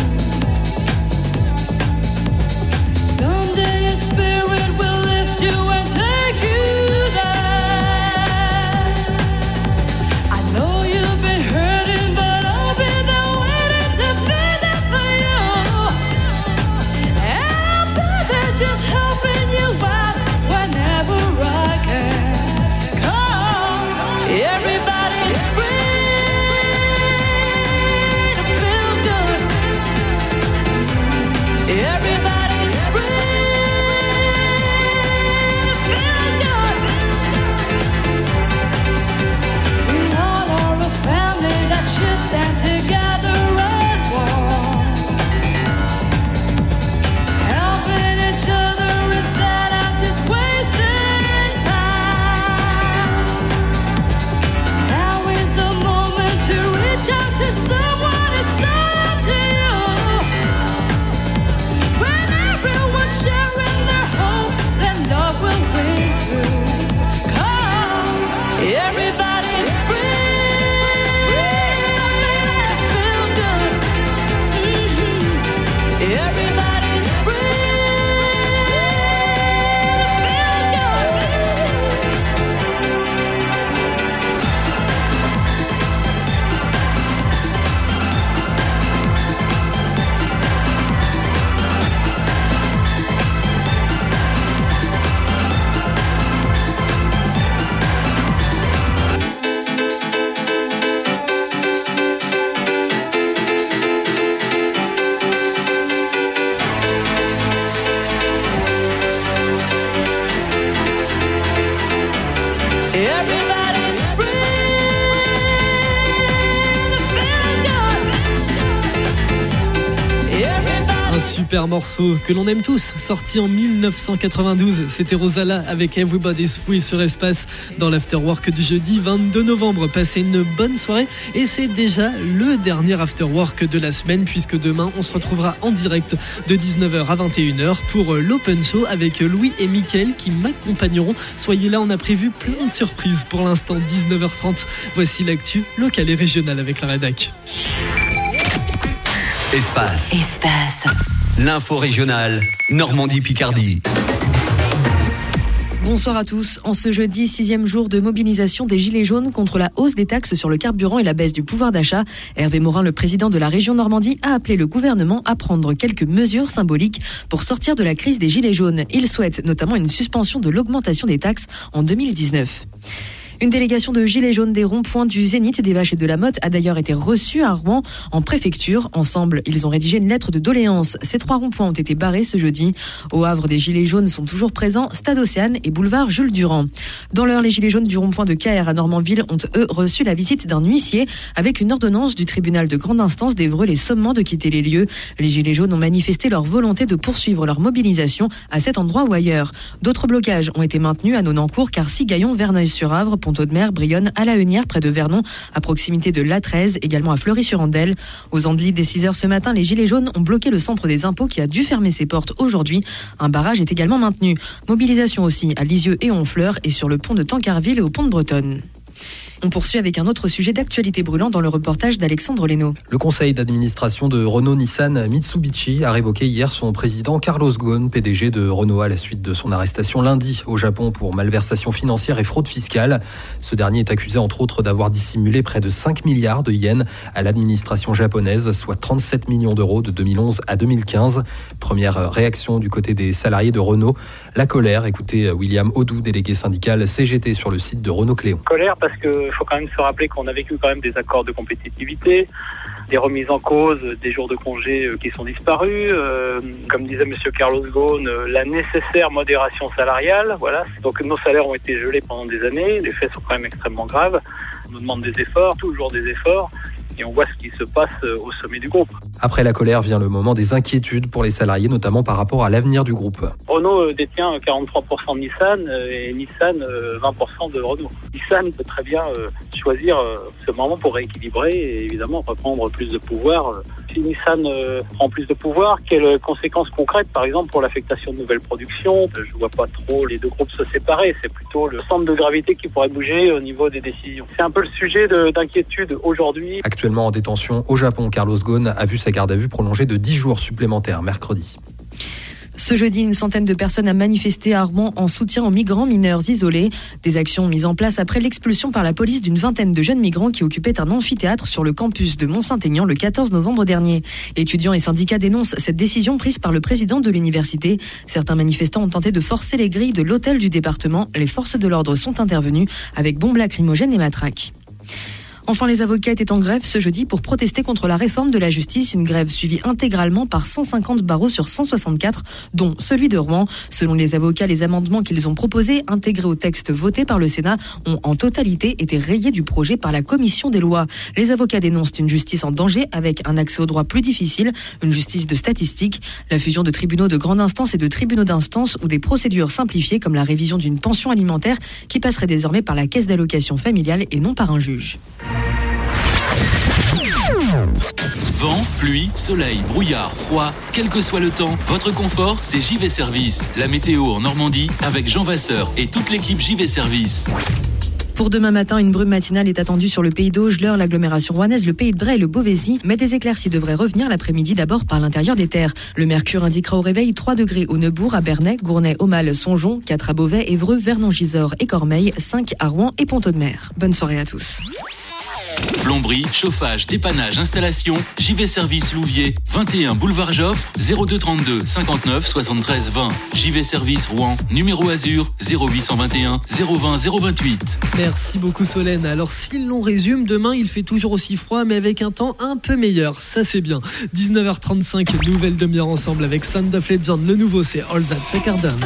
Someday your spirit will lift you and take you there. I know you've been hurting, but I'll be there waiting to be there for you. And I'll be there just helping you out whenever I can. Come, everybody's free. Feel good. Un super morceau que l'on aime tous, sorti en 1992. C'était Rosala avec Everybody's Free sur Espace dans l'Afterwork du jeudi 22 novembre. Passez une bonne soirée et c'est déjà le dernier Afterwork de la semaine puisque demain on se retrouvera en direct de 19h à 21h pour l'Open Show avec Louis et Mickaël qui m'accompagneront. Soyez là, on a prévu plein de surprises pour l'instant. 19h30, voici l'actu locale et régionale avec la rédac. Espace. L'info régionale, Normandie-Picardie. Bonsoir à tous. En ce jeudi, 6e jour de mobilisation des Gilets jaunes contre la hausse des taxes sur le carburant et la baisse du pouvoir d'achat, Hervé Morin, le président de la région Normandie, a appelé le gouvernement à prendre quelques mesures symboliques pour sortir de la crise des Gilets jaunes. Il souhaite notamment une suspension de l'augmentation des taxes en 2019. Une délégation de Gilets jaunes des ronds-points du Zénith, des Vaches et de la Motte a d'ailleurs été reçue à Rouen en préfecture. Ensemble, ils ont rédigé une lettre de doléance. Ces 3 ronds-points ont été barrés ce jeudi. Au Havre, des Gilets jaunes sont toujours présents, Stade Océane et boulevard Jules Durand. Dans l'heure, les Gilets jaunes du rond-point de Caer à Normandville ont, eux, reçu la visite d'un huissier avec une ordonnance du tribunal de grande instance d'Évreux les sommant de quitter les lieux. Les Gilets jaunes ont manifesté leur volonté de poursuivre leur mobilisation à cet endroit ou ailleurs. D'autres blocages ont été maintenus à Nonancourt, Carcy, Gaillon, Verneuil-sur-Avre, Pont-Audemer, Brionne, à la Hunière, près de Vernon, à proximité de l'A13, également à Fleury-sur-Andelle. Aux Andelys, dès 6h ce matin, les Gilets jaunes ont bloqué le centre des impôts qui a dû fermer ses portes aujourd'hui. Un barrage est également maintenu. Mobilisation aussi à Lisieux et Honfleur et sur le pont de Tancarville et au pont de Bretonne. On poursuit avec un autre sujet d'actualité brûlant dans le reportage d'Alexandre Leno. Le conseil d'administration de Renault-Nissan Mitsubishi a révoqué hier son président Carlos Ghosn, PDG de Renault, à la suite de son arrestation lundi au Japon pour malversation financière et fraude fiscale. Ce dernier est accusé entre autres d'avoir dissimulé près de 5 milliards de yens à l'administration japonaise, soit 37 millions d'euros de 2011 à 2015. Première réaction du côté des salariés de Renault, la colère. Écoutez William Audou, délégué syndical CGT sur le site de Renault-Cléon. Colère parce que il faut quand même se rappeler qu'on a vécu quand même des accords de compétitivité, des remises en cause, des jours de congé qui sont disparus. Comme disait monsieur Carlos Ghosn, la nécessaire modération salariale. Voilà. Donc nos salaires ont été gelés pendant des années. Les faits sont quand même extrêmement graves. On nous demande des efforts, toujours des efforts. Et on voit ce qui se passe au sommet du groupe. Après la colère vient le moment des inquiétudes pour les salariés, notamment par rapport à l'avenir du groupe. Renault détient 43% de Nissan et Nissan 20% de Renault. Nissan peut très bien choisir ce moment pour rééquilibrer et évidemment reprendre plus de pouvoir. Si Nissan prend plus de pouvoir, quelles conséquences concrètes, par exemple, pour l'affectation de nouvelles productions? Je ne vois pas trop les deux groupes se séparer. C'est plutôt le centre de gravité qui pourrait bouger au niveau des décisions. C'est un peu le sujet d'inquiétude aujourd'hui. Actuellement en détention au Japon, Carlos Ghosn a vu sa garde à vue prolongée de 10 jours supplémentaires mercredi. Ce jeudi, une centaine de personnes a manifesté à Rouen en soutien aux migrants mineurs isolés. Des actions mises en place après l'expulsion par la police d'une vingtaine de jeunes migrants qui occupaient un amphithéâtre sur le campus de Mont-Saint-Aignan le 14 novembre dernier. Étudiants et syndicats dénoncent cette décision prise par le président de l'université. Certains manifestants ont tenté de forcer les grilles de l'hôtel du département. Les forces de l'ordre sont intervenues avec bombes lacrymogènes et matraques. Enfin, les avocats étaient en grève ce jeudi pour protester contre la réforme de la justice, une grève suivie intégralement par 150 barreaux sur 164, dont celui de Rouen. Selon les avocats, les amendements qu'ils ont proposés, intégrés au texte voté par le Sénat, ont en totalité été rayés du projet par la commission des lois. Les avocats dénoncent une justice en danger avec un accès au droit plus difficile, une justice de statistiques, la fusion de tribunaux de grande instance et de tribunaux d'instance ou des procédures simplifiées comme la révision d'une pension alimentaire qui passerait désormais par la caisse d'allocation familiale et non par un juge. Vent, pluie, soleil, brouillard, froid, quel que soit le temps, votre confort, c'est JV Service. La météo en Normandie avec Jean Vasseur et toute l'équipe JV Service. Pour demain matin, une brume matinale est attendue sur le pays d'Auge, l'Eure, l'agglomération rouennaise, le pays de Bray et le Beauvaisis, mais des éclaircies devraient revenir l'après-midi d'abord par l'intérieur des terres. Le mercure indiquera au réveil 3 degrés au Neubourg, à Bernay, Gournay, Aumale, Songeon, 4 à Beauvais, Évreux, Vernon-Gisors et Cormeilles, 5 à Rouen et Pont-Audemer. Bonne soirée à tous. Plomberie, chauffage, dépannage, installation, JV Service Louviers, 21 boulevard Joffre, 02 32 59 73 20. JV Service Rouen, numéro Azur, 0821 020 028. Merci beaucoup Solène. Alors si l'on résume, demain il fait toujours aussi froid mais avec un temps un peu meilleur, ça c'est bien. 19h35, nouvelle demi-heure ensemble avec Sound of Legend. Le nouveau c'est All That Second Done.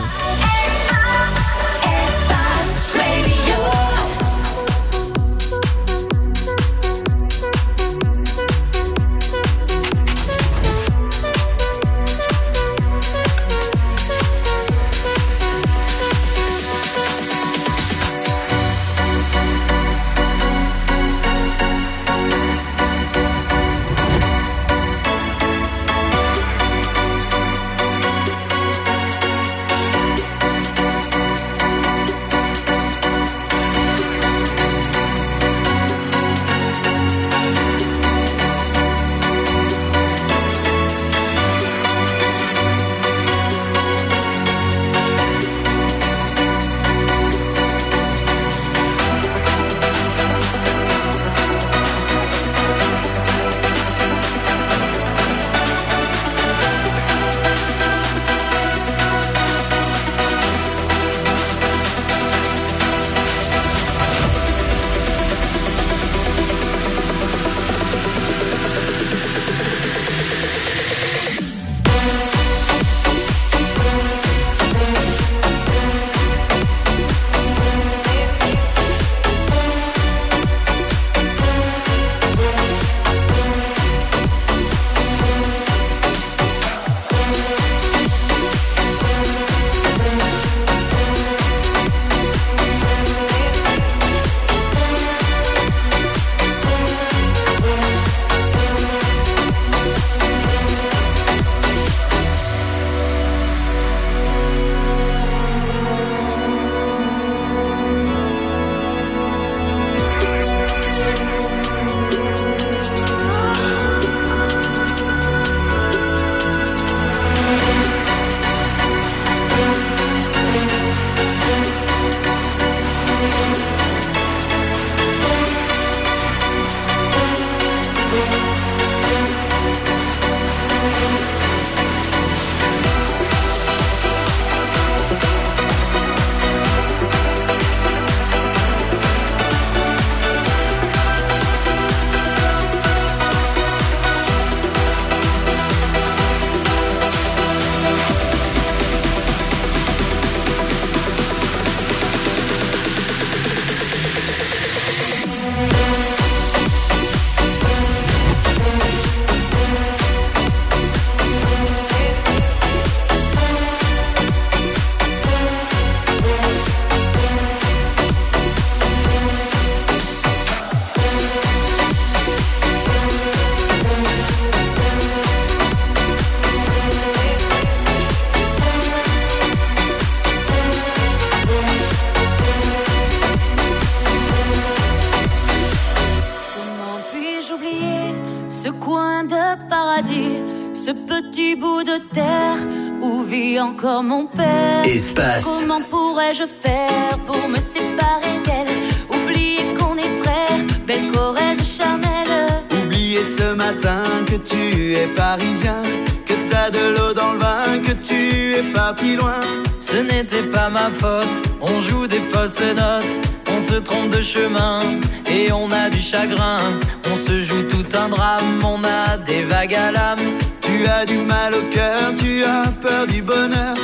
paradis, ce petit bout de terre où vit encore mon père. Espace. Comment pourrais-je faire pour me séparer d'elle? Oublier qu'on est frères, belle Corrèze charnelle. Oublier ce matin que tu es parisien, que t'as de l'eau dans le vin, que tu es parti loin. Ce n'était pas ma faute, on joue des fausses notes, on se trompe de chemin et on a du chagrin. On se joue tout un drame, on a des vagues à l'âme. Tu as du mal au cœur, tu as peur du bonheur.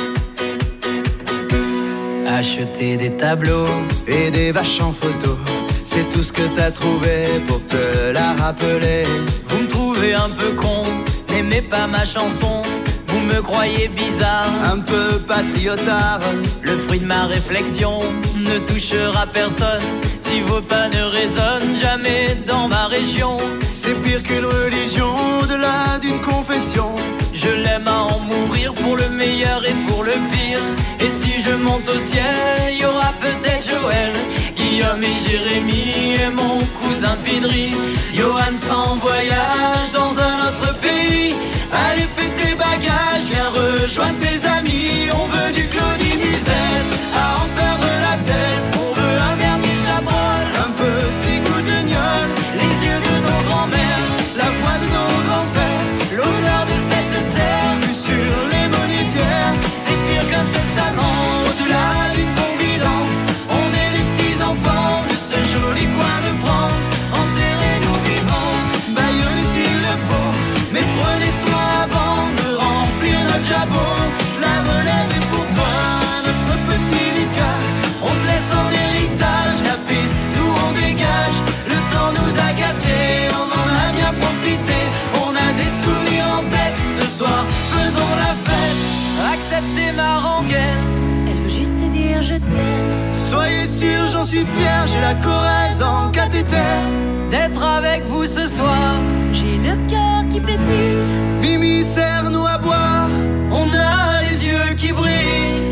Acheter des tableaux et des vaches en photo, c'est tout ce que t'as trouvé pour te la rappeler. Vous me trouvez un peu con, n'aimez pas ma chanson. Vous me croyez bizarre, un peu patriotard. Le fruit de ma réflexion ne touchera personne si vos pas ne résonnent jamais dans ma région. C'est pire qu'une religion, au-delà d'une confession. Je l'aime à en mourir pour le meilleur et pour le pire. Et si je monte au ciel, y aura peut-être Joël, Guillaume et Jérémy et mon cousin Pidri. Johan sera en voyage dans un autre pays. Allez, fais tes bagages, viens rejoindre tes amis. On veut du Claudie Musette, à en perdre la tête. On veut un dernier Chabrol, un petit coup de gnôle, les yeux de nos grands-mères, la voix de nos grands-pères, l'odeur de cette terre, vue sur les monétaires. C'est pire qu'un testament, au-delà d'une confidence. On est des petits enfants de ce joli coin de France. Enterrez-nous vivants, baillonnez s'il le faut, mais prenez soin avant de remplir notre jabot. La relève est pour toi, notre petit Lucas. On te laisse en héritage la piste, nous on dégage. Le temps nous a gâtés, on en a bien profité. On a des souvenirs en tête, ce soir faisons la fête. Acceptez ma rengaine, elle veut juste te dire je t'aime. Soyez sûr, j'en suis fier, j'ai la Corrèze en cathéter. D'être avec vous ce soir, j'ai le cœur qui pétille. Mimi, serre-nous à boire, on a les yeux qui brillent.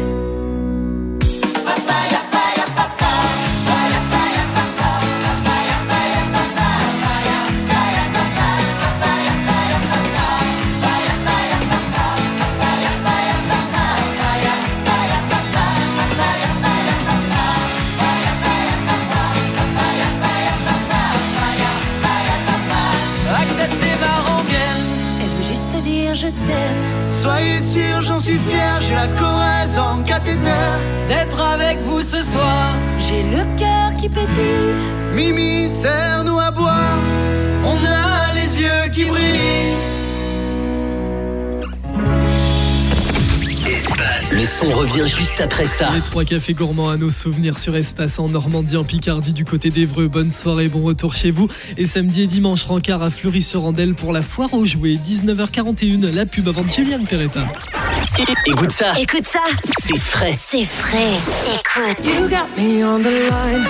Je t'aime. Soyez sûr, j'en suis fier, j'ai la Corrèze en cathéter. D'être avec vous ce soir, j'ai le cœur qui pétille. Mimi, serre-nous à boire, on a les yeux qui brillent. Le son revient juste après ça. Les 3 cafés gourmands à nos souvenirs sur Espace en Normandie, en Picardie, du côté d'Évreux. Bonne soirée, bon retour chez vous. Et samedi et dimanche, rencard à Fleury-sur-Andelle pour la foire aux jouets. 19h41, la pub avant de Juliane Peretta. Écoute ça. Écoute ça. C'est frais. C'est frais. Écoute. You got me on the line.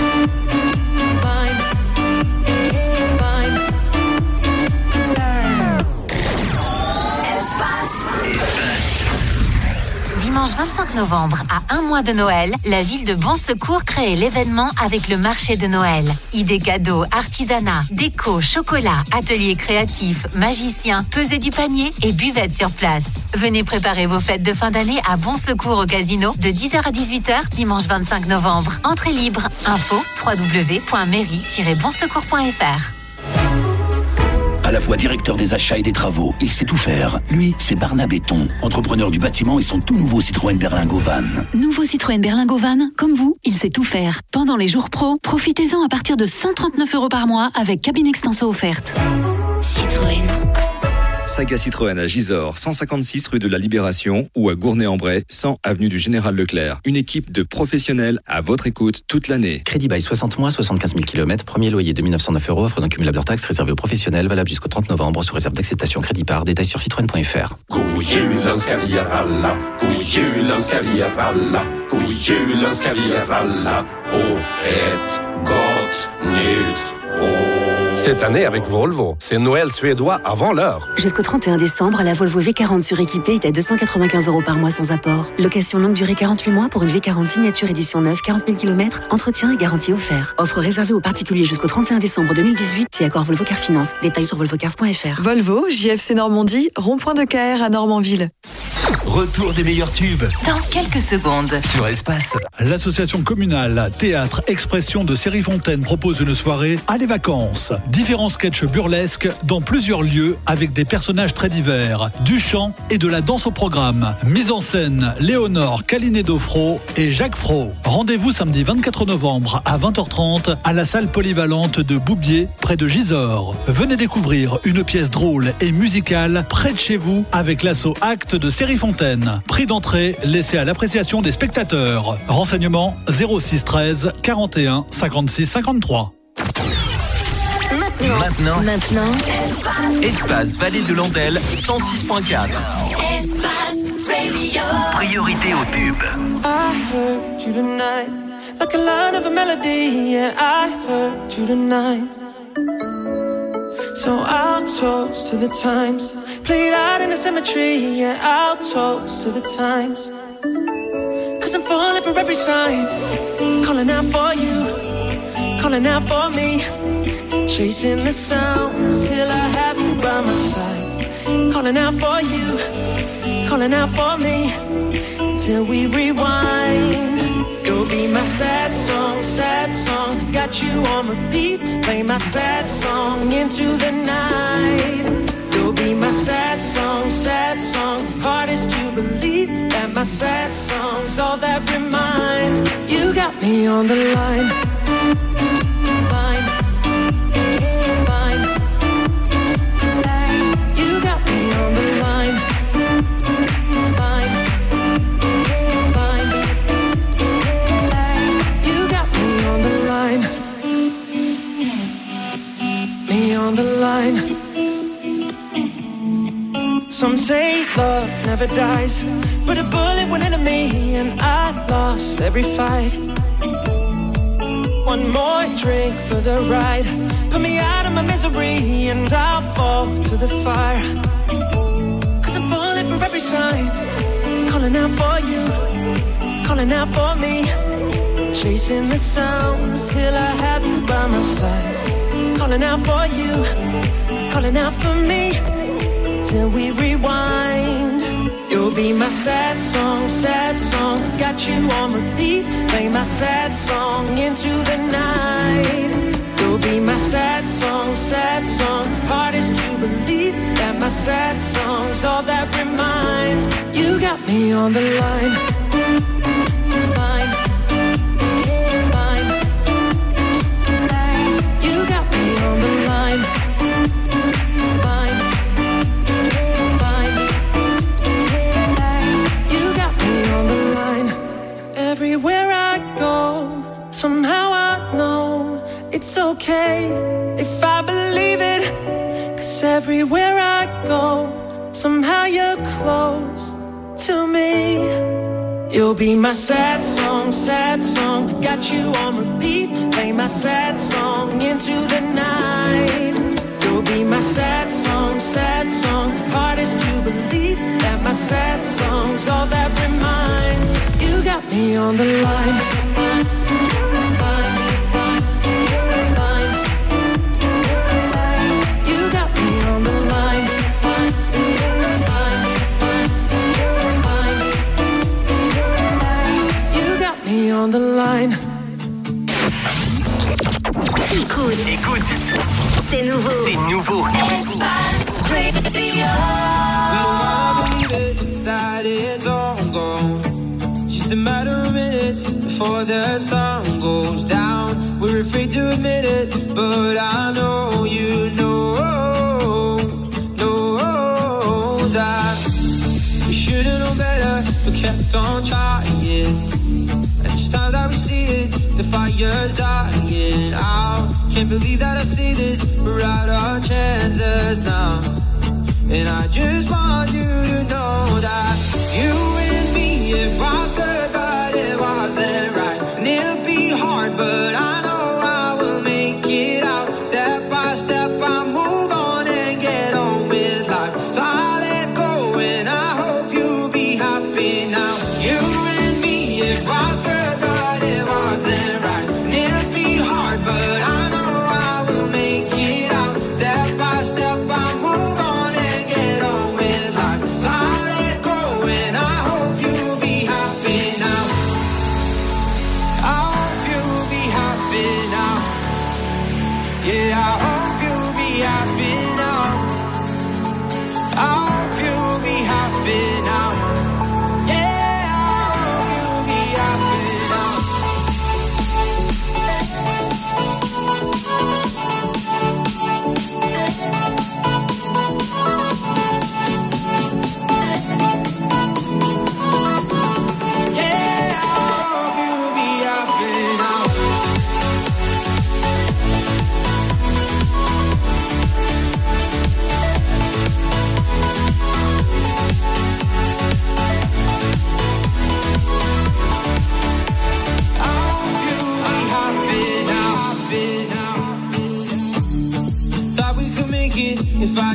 Dimanche 25 novembre, à un mois de Noël, la ville de Bon Secours crée l'événement avec le marché de Noël. Idées cadeaux, artisanat, déco, chocolat, ateliers créatifs, magiciens, pesée du panier et buvette sur place. Venez préparer vos fêtes de fin d'année à Bon Secours au casino de 10h à 18h dimanche 25 novembre. Entrée libre. Info www.mairie-bonsecours.fr. À la fois directeur des achats et des travaux, il sait tout faire. Lui, c'est Barnabéton, entrepreneur du bâtiment et son tout nouveau Citroën Berlingo Van. Nouveau Citroën Berlingo Van, comme vous, il sait tout faire. Pendant les jours pro, profitez-en à partir de 139 € par mois avec cabine extenso offerte. Citroën. Saga Citroën à Gisors, 156 rue de la Libération ou à Gournay-en-Bray, 100 avenue du Général Leclerc. Une équipe de professionnels à votre écoute toute l'année. Crédit bail 60 mois, 75 000 km, premier loyer 2909 €, offre d'un cumulable hors taxe réservé aux professionnels, valable jusqu'au 30 novembre, sous réserve d'acceptation crédit par, détails sur citroën.fr. Cette année, avec Volvo, c'est Noël suédois avant l'heure. Jusqu'au 31 décembre, la Volvo V40 suréquipée est à 295 € par mois sans apport. Location longue durée 48 mois pour une V40 signature édition neuve, 40 000 km, entretien et garantie offert. Offre réservée aux particuliers jusqu'au 31 décembre 2018 et accord Volvo Car Finance. Détails sur volvocars.fr. Volvo, JFC Normandie, rond-point de KR à Normanville. Retour des meilleurs tubes. Dans quelques secondes. Sur Espace. L'association communale Théâtre Expression de Série-Fontaine propose une soirée à les vacances. Différents sketchs burlesques dans plusieurs lieux avec des personnages très divers. Du chant et de la danse au programme. Mise en scène Léonore Calinet-Dofro et Jacques Fro. Rendez-vous samedi 24 novembre à 20h30 à la salle polyvalente de Boubier près de Gisors. Venez découvrir une pièce drôle et musicale près de chez vous avec l'asso Acte de Série-Fontaine. Prix d'entrée laissé à l'appréciation des spectateurs. Renseignements 06 13 41 56 53. Maintenant. Espace Vallée de Landelle 106.4. Espace Radio. Priorité au tube. I heard you tonight, like a line of a melody. Yeah, I heard you tonight. So I'll toast to the times played out in the cemetery. Yeah, I'll toast to the times. 'Cause I'm falling for every sign, calling out for you, calling out for me. Chasing the sounds till I have you by my side. Calling out for you, calling out for me. Till we rewind. You'll be my sad song, got you on repeat. Play my sad song into the night. You'll be my sad song, hardest to believe that my sad song's all that reminds. You got me on the line. Some say love never dies, but a bullet went into me and I lost every fight. One more drink for the ride, put me out of my misery and I'll fall to the fire. 'Cause I'm falling for every sign, calling out for you, calling out for me. Chasing the sounds till I have you by my side. Calling out for you, calling out for me. Till we rewind. You'll be my sad song, got you on repeat. Play my sad song into the night. You'll be my sad song, hardest to believe that my sad song's all that reminds. You got me on the line. You got me on the line. Everywhere I go, somehow I know it's okay if I believe it. 'Cause everywhere I go, somehow you're close to me. You'll be my sad song, got you on repeat. Play my sad song into the night. You'll be my sad song, hardest to believe that my sad song's all that reminds. You got me on the line. You got me on the line. You got me on the line. Écoute. C'est nouveau. Espace Radio. That it's all gone. Just a matter of minutes before the sun goes down. We're afraid to admit it, but I know you know that we should've known better, but kept on trying. And each time that we see it, the fire's dying out. Can't believe that I see this, we're out our chances now. And I just want you to know that you and me, it was good, but it wasn't right. And it'll be hard, but I know I will make it out step by step.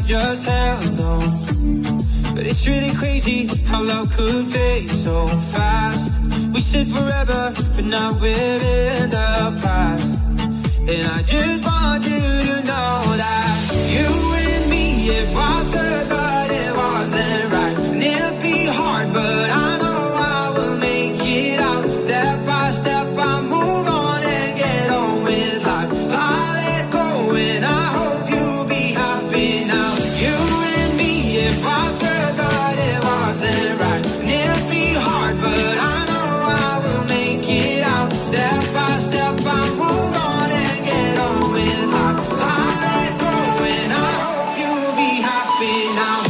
just held on. But it's really crazy how love could fade so fast. We said forever, but now we're in the past. And I just want you to know that you and me, it was good, but it wasn't right. And it'll be hard, but I know I will make it out. Step by step, I move on and get on with life. So I let go and I hope you'll be happy now. You and me, it was good, but it wasn't right. And it'll be hard, but I know I will make it out. Step by step, I move on and get on with life. So I let go and I hope you'll be happy now.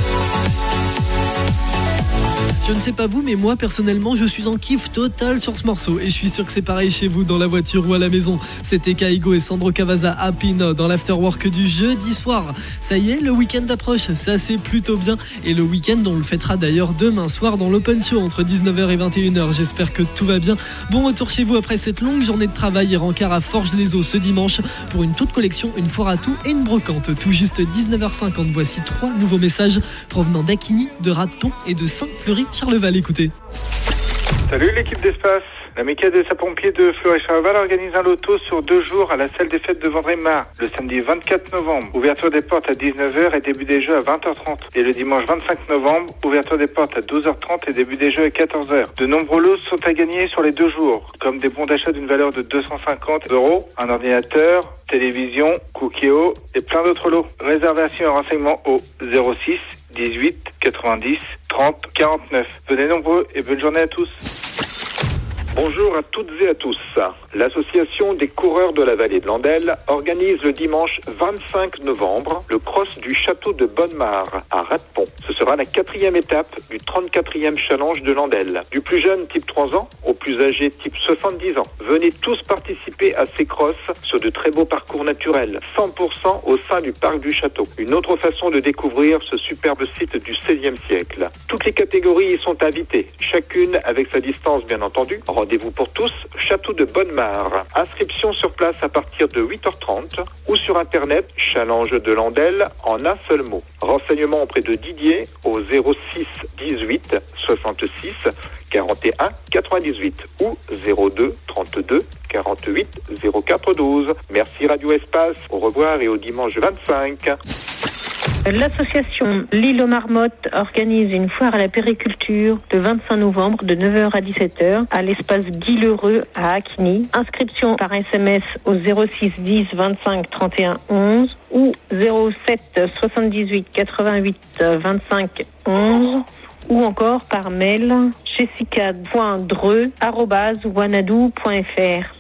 Je ne sais pas vous, mais moi personnellement je suis en kiff total sur ce morceau et je suis sûr que c'est pareil chez vous dans la voiture ou à la maison. C'était Kaigo et Sandro Cavazza Happy Now dans l'afterwork du jeudi soir. Ça y est, le week-end approche, ça c'est plutôt bien et le week-end on le fêtera d'ailleurs demain soir dans l'Open Show entre 19h et 21h. J'espère que tout va bien. Bon retour chez vous après cette longue journée de travail et rencard à Forges-les-Eaux ce dimanche pour une toute collection, une foire à tout et une brocante. Tout juste 19h50, voici 3 nouveaux messages provenant d'Acquigny, de Raton et de Saint-Fleury-Charleval. Écoutez. Salut l'équipe d'Espace. La mécanique des sapeurs-pompiers de Fleury-Charleval organise un loto sur 2 jours à la salle des fêtes de Vendré-Mar, le samedi 24 novembre. Ouverture des portes à 19h et début des jeux à 20h30. Et le dimanche 25 novembre, ouverture des portes à 12h30 et début des jeux à 14h. De nombreux lots sont à gagner sur les 2 jours, comme des bons d'achat d'une valeur de 250 €, un ordinateur, télévision, Cookéo et plein d'autres lots. Réservation et renseignements au 06 18 90 30 49. Venez nombreux et bonne journée à tous. Bonjour à toutes et à tous. L'association des coureurs de la vallée de l'Andelle organise le dimanche 25 novembre le cross du château de Bonnemare à Ratepont. Ce sera la 4e étape du 34e challenge de l'Andelle. Du plus jeune type 3 ans au plus âgé type 70 ans. Venez tous participer à ces crosses sur de très beaux parcours naturels, 100% au sein du parc du château. Une autre façon de découvrir ce superbe site du XVIe siècle. Toutes les catégories y sont invitées, chacune avec sa distance bien entendu. Rendez-vous pour tous, château de Bonnemare. Inscription sur place à partir de 8h30 ou sur internet challenge de l'Andelle en un seul mot. Renseignements auprès de Didier au 06 18 66 41 98 ou 02 32 48 04 12. Merci Radio Espace, au revoir et au dimanche 25. L'association L'Île aux Marmottes organise une foire à la périculture le 25 novembre de 9h à 17h à l'espace Guy Lheureux à Acquigny. Inscription par SMS au 06 10 25 31 11 ou 07 78 88 25 11 ou encore par mail jessica.dreux@wanadoo.fr.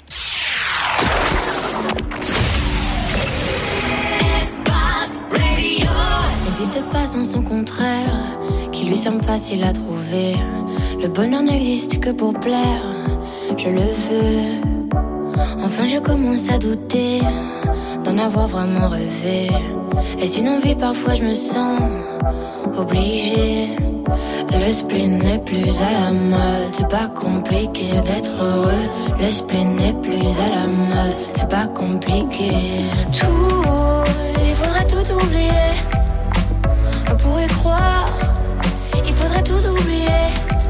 N'existe pas sans son contraire, qui lui semble facile à trouver. Le bonheur n'existe que pour plaire, je le veux. Enfin je commence à douter d'en avoir vraiment rêvé. Est-ce une envie? Parfois je me sens obligée. Le spleen n'est plus à la mode, c'est pas compliqué d'être heureux. Le spleen n'est plus à la mode, c'est pas compliqué. Tout, il faudrait tout oublier. On pourrait croire, il faudrait tout oublier.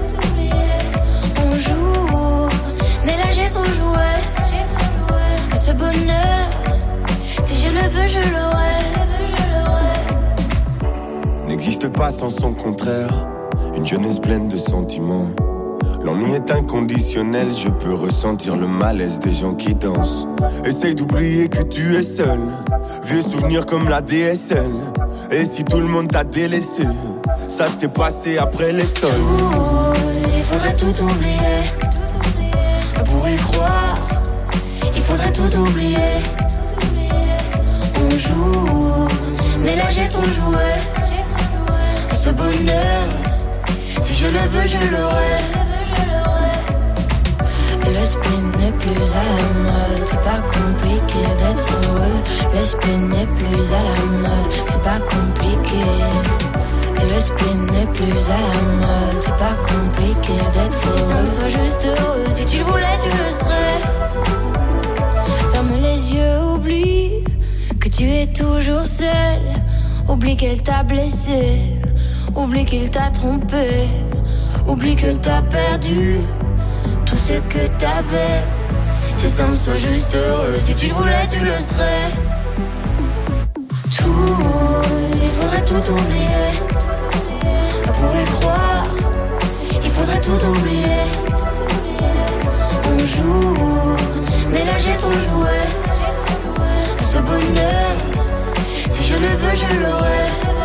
On joue, mais là j'ai trop joué. Ce bonheur, si je le veux, je l'aurai. N'existe pas sans son contraire, une jeunesse pleine de sentiments. L'ennui est inconditionnel, je peux ressentir le malaise des gens qui dansent. Essaye d'oublier que tu es seul, vieux souvenirs comme la DSL. Et si tout le monde t'a délaissé, ça s'est passé après les sols. Il faudrait tout oublier. Pour y croire, il faudrait tout oublier. On joue, mais là j'ai trop joué. Ce bonheur, si je le veux, je l'aurai. Le spleen n'est plus à la mode, c'est pas compliqué d'être heureux. Le spleen n'est plus à la mode, c'est pas compliqué. Le spleen n'est plus à la mode, c'est pas compliqué d'être heureux. Si ça me soit juste heureux, si tu le voulais, tu le serais. Ferme les yeux, oublie que tu es toujours seul. Oublie qu'elle t'a blessé, oublie qu'il t'a trompé, oublie que t'as perdu tout ce que t'avais. C'est simple, sois juste heureux, si tu le voulais tu le serais. Tout, il faudrait tout oublier. On pourrait croire, il faudrait tout oublier. On joue, mais là j'ai trop joué. Ce bonheur, si je le veux je l'aurai.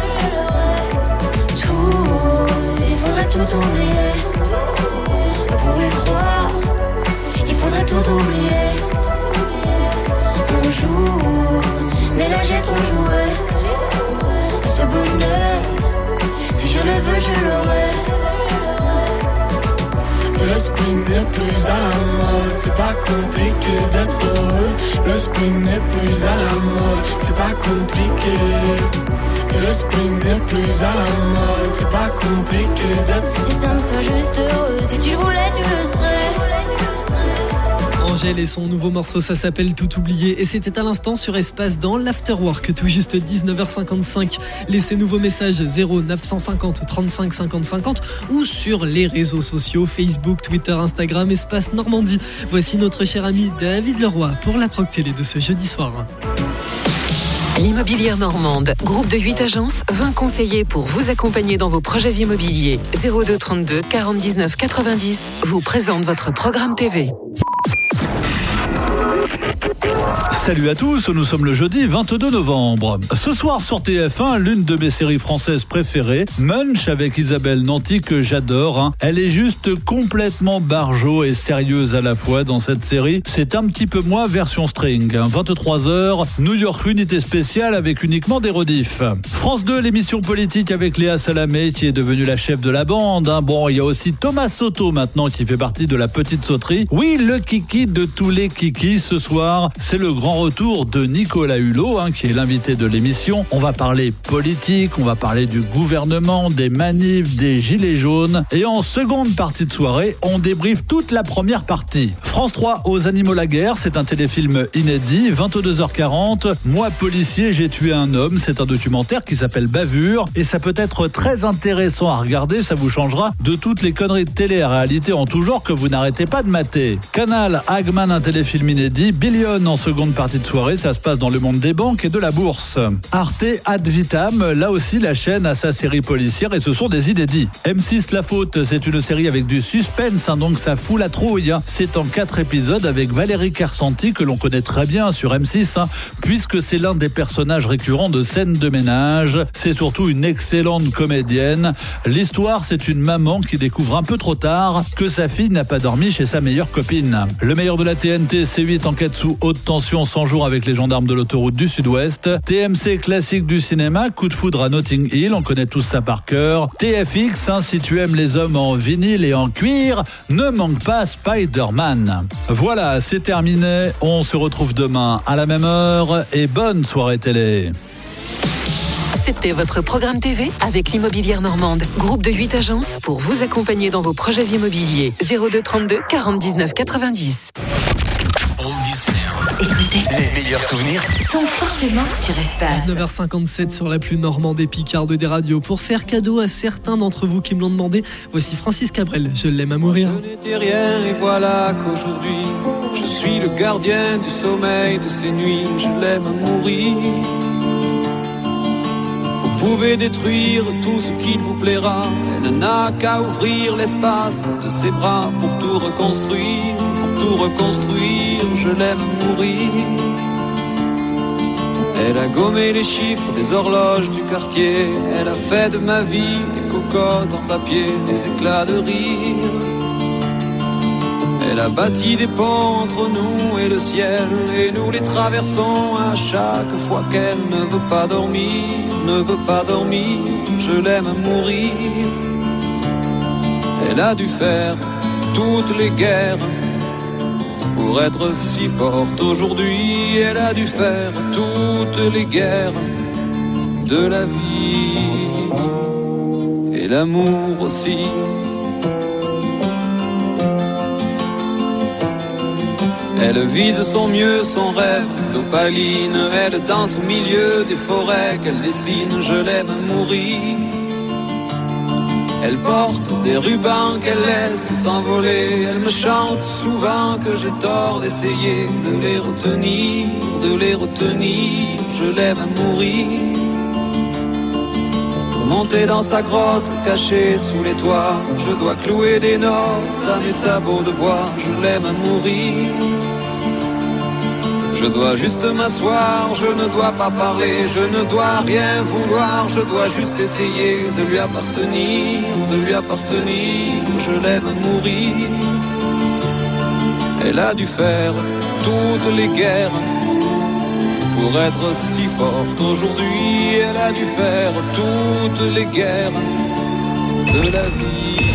Tout, il faudrait tout oublier. On pourrait croire, il faudrait tout oublier. On joue, mais là j'ai trop joué. Ce bonheur, si je le veux je l'aurai. Le spin n'est plus à la mode, c'est pas compliqué d'être heureux. Le spin n'est plus à la mode, c'est pas compliqué. Le spin n'est plus à la mode, c'est pas compliqué d'être. C'est simple, sois juste heureux, si tu le voulais tu le serais. Angèle et son nouveau morceau, ça s'appelle Tout oublié. Et c'était à l'instant sur Espace dans l'Afterwork, tout juste 19h55. Laissez nouveaux messages 0950 35 50 50 ou sur les réseaux sociaux Facebook, Twitter, Instagram, Espace Normandie. Voici notre cher ami David Leroy pour la Proc Télé de ce jeudi soir. L'Immobilière Normande, groupe de 8 agences, 20 conseillers pour vous accompagner dans vos projets immobiliers. 02 32 49 90 vous présente votre programme TV. Salut à tous, nous sommes le jeudi 22 novembre. Ce soir sur TF1, l'une de mes séries françaises préférées, Munch avec Isabelle Nanty que j'adore. Elle est juste complètement barjo et sérieuse à la fois dans cette série. C'est un petit peu moins version string. 23h, New York Unité spéciale avec uniquement des rediffs. France 2, l'émission politique avec Léa Salamé qui est devenue la chef de la bande. Bon, il y a aussi Thomas Soto maintenant qui fait partie de la petite sauterie. Oui, le kiki de tous les kikis ce soir, c'est le grand retour de Nicolas Hulot, qui est l'invité de l'émission. On va parler politique, on va parler du gouvernement, des manifs, des gilets jaunes. Et en seconde partie de soirée, on débriefe toute la première partie. France 3, Aux animaux la guerre, c'est un téléfilm inédit, 22h40. Moi, policier, j'ai tué un homme. C'est un documentaire qui s'appelle Bavure. Et ça peut être très intéressant à regarder, ça vous changera de toutes les conneries de télé-réalité en tout genre que vous n'arrêtez pas de mater. Canal, Hagman, un téléfilm inédit. Billion en seconde partie de soirée, ça se passe dans le monde des banques et de la bourse. Arte Ad Vitam, là aussi la chaîne a sa série policière et ce sont des inédits. M6 La Faute, c'est une série avec du suspense, donc ça fout la trouille. C'est en 4 épisodes avec Valérie Kersanti que l'on connaît très bien sur M6, puisque c'est l'un des personnages récurrents de Scène de ménage. C'est surtout une excellente comédienne. L'histoire, c'est une maman qui découvre un peu trop tard que sa fille n'a pas dormi chez sa meilleure copine. Le meilleur de la TNT, C8 enquête sous haute tension 100 jours avec les gendarmes de l'autoroute du Sud-Ouest. TMC classique du cinéma, Coup de foudre à Notting Hill, on connaît tous ça par cœur. TFX, si tu aimes les hommes en vinyle et en cuir, ne manque pas Spider-Man. Voilà, c'est terminé. On se retrouve demain à la même heure et bonne soirée télé. C'était votre programme TV avec l'Immobilière Normande, groupe de 8 agences pour vous accompagner dans vos projets immobiliers. 02 32 49 90. Écoutez, les meilleurs souvenirs sont forcément sur Espace. 19h57 sur la plus normande et picarde des radios. Pour faire cadeau à certains d'entre vous qui me l'ont demandé, voici Francis Cabrel, Je l'aime à mourir. Je n'étais rien et voilà qu'aujourd'hui je suis le gardien du sommeil de ces nuits. Je l'aime à mourir. Vous pouvez détruire tout ce qu'il vous plaira. Elle n'a qu'à ouvrir l'espace de ses bras pour tout reconstruire. Pour tout reconstruire, je l'aime mourir. Elle a gommé les chiffres des horloges du quartier. Elle a fait de ma vie des cocottes en papier, des éclats de rire. Elle a bâti des ponts entre nous et le ciel, et nous les traversons à chaque fois qu'elle ne veut pas dormir, ne veut pas dormir. Je l'aime à mourir. Elle a dû faire toutes les guerres pour être si forte aujourd'hui. Elle a dû faire toutes les guerres de la vie et l'amour aussi. Elle vit de son mieux son rêve d'opaline. Elle danse au milieu des forêts qu'elle dessine. Je l'aime à mourir. Elle porte des rubans qu'elle laisse s'envoler. Elle me chante souvent que j'ai tort d'essayer de les retenir, de les retenir. Je l'aime à mourir. Pour monter dans sa grotte cachée sous les toits, je dois clouer des notes à mes sabots de bois. Je l'aime à mourir. Je dois juste m'asseoir, je ne dois pas parler, je ne dois rien vouloir, je dois juste essayer de lui appartenir, de lui appartenir, je l'aime à mourir. Elle a dû faire toutes les guerres pour être si forte aujourd'hui, elle a dû faire toutes les guerres de la vie.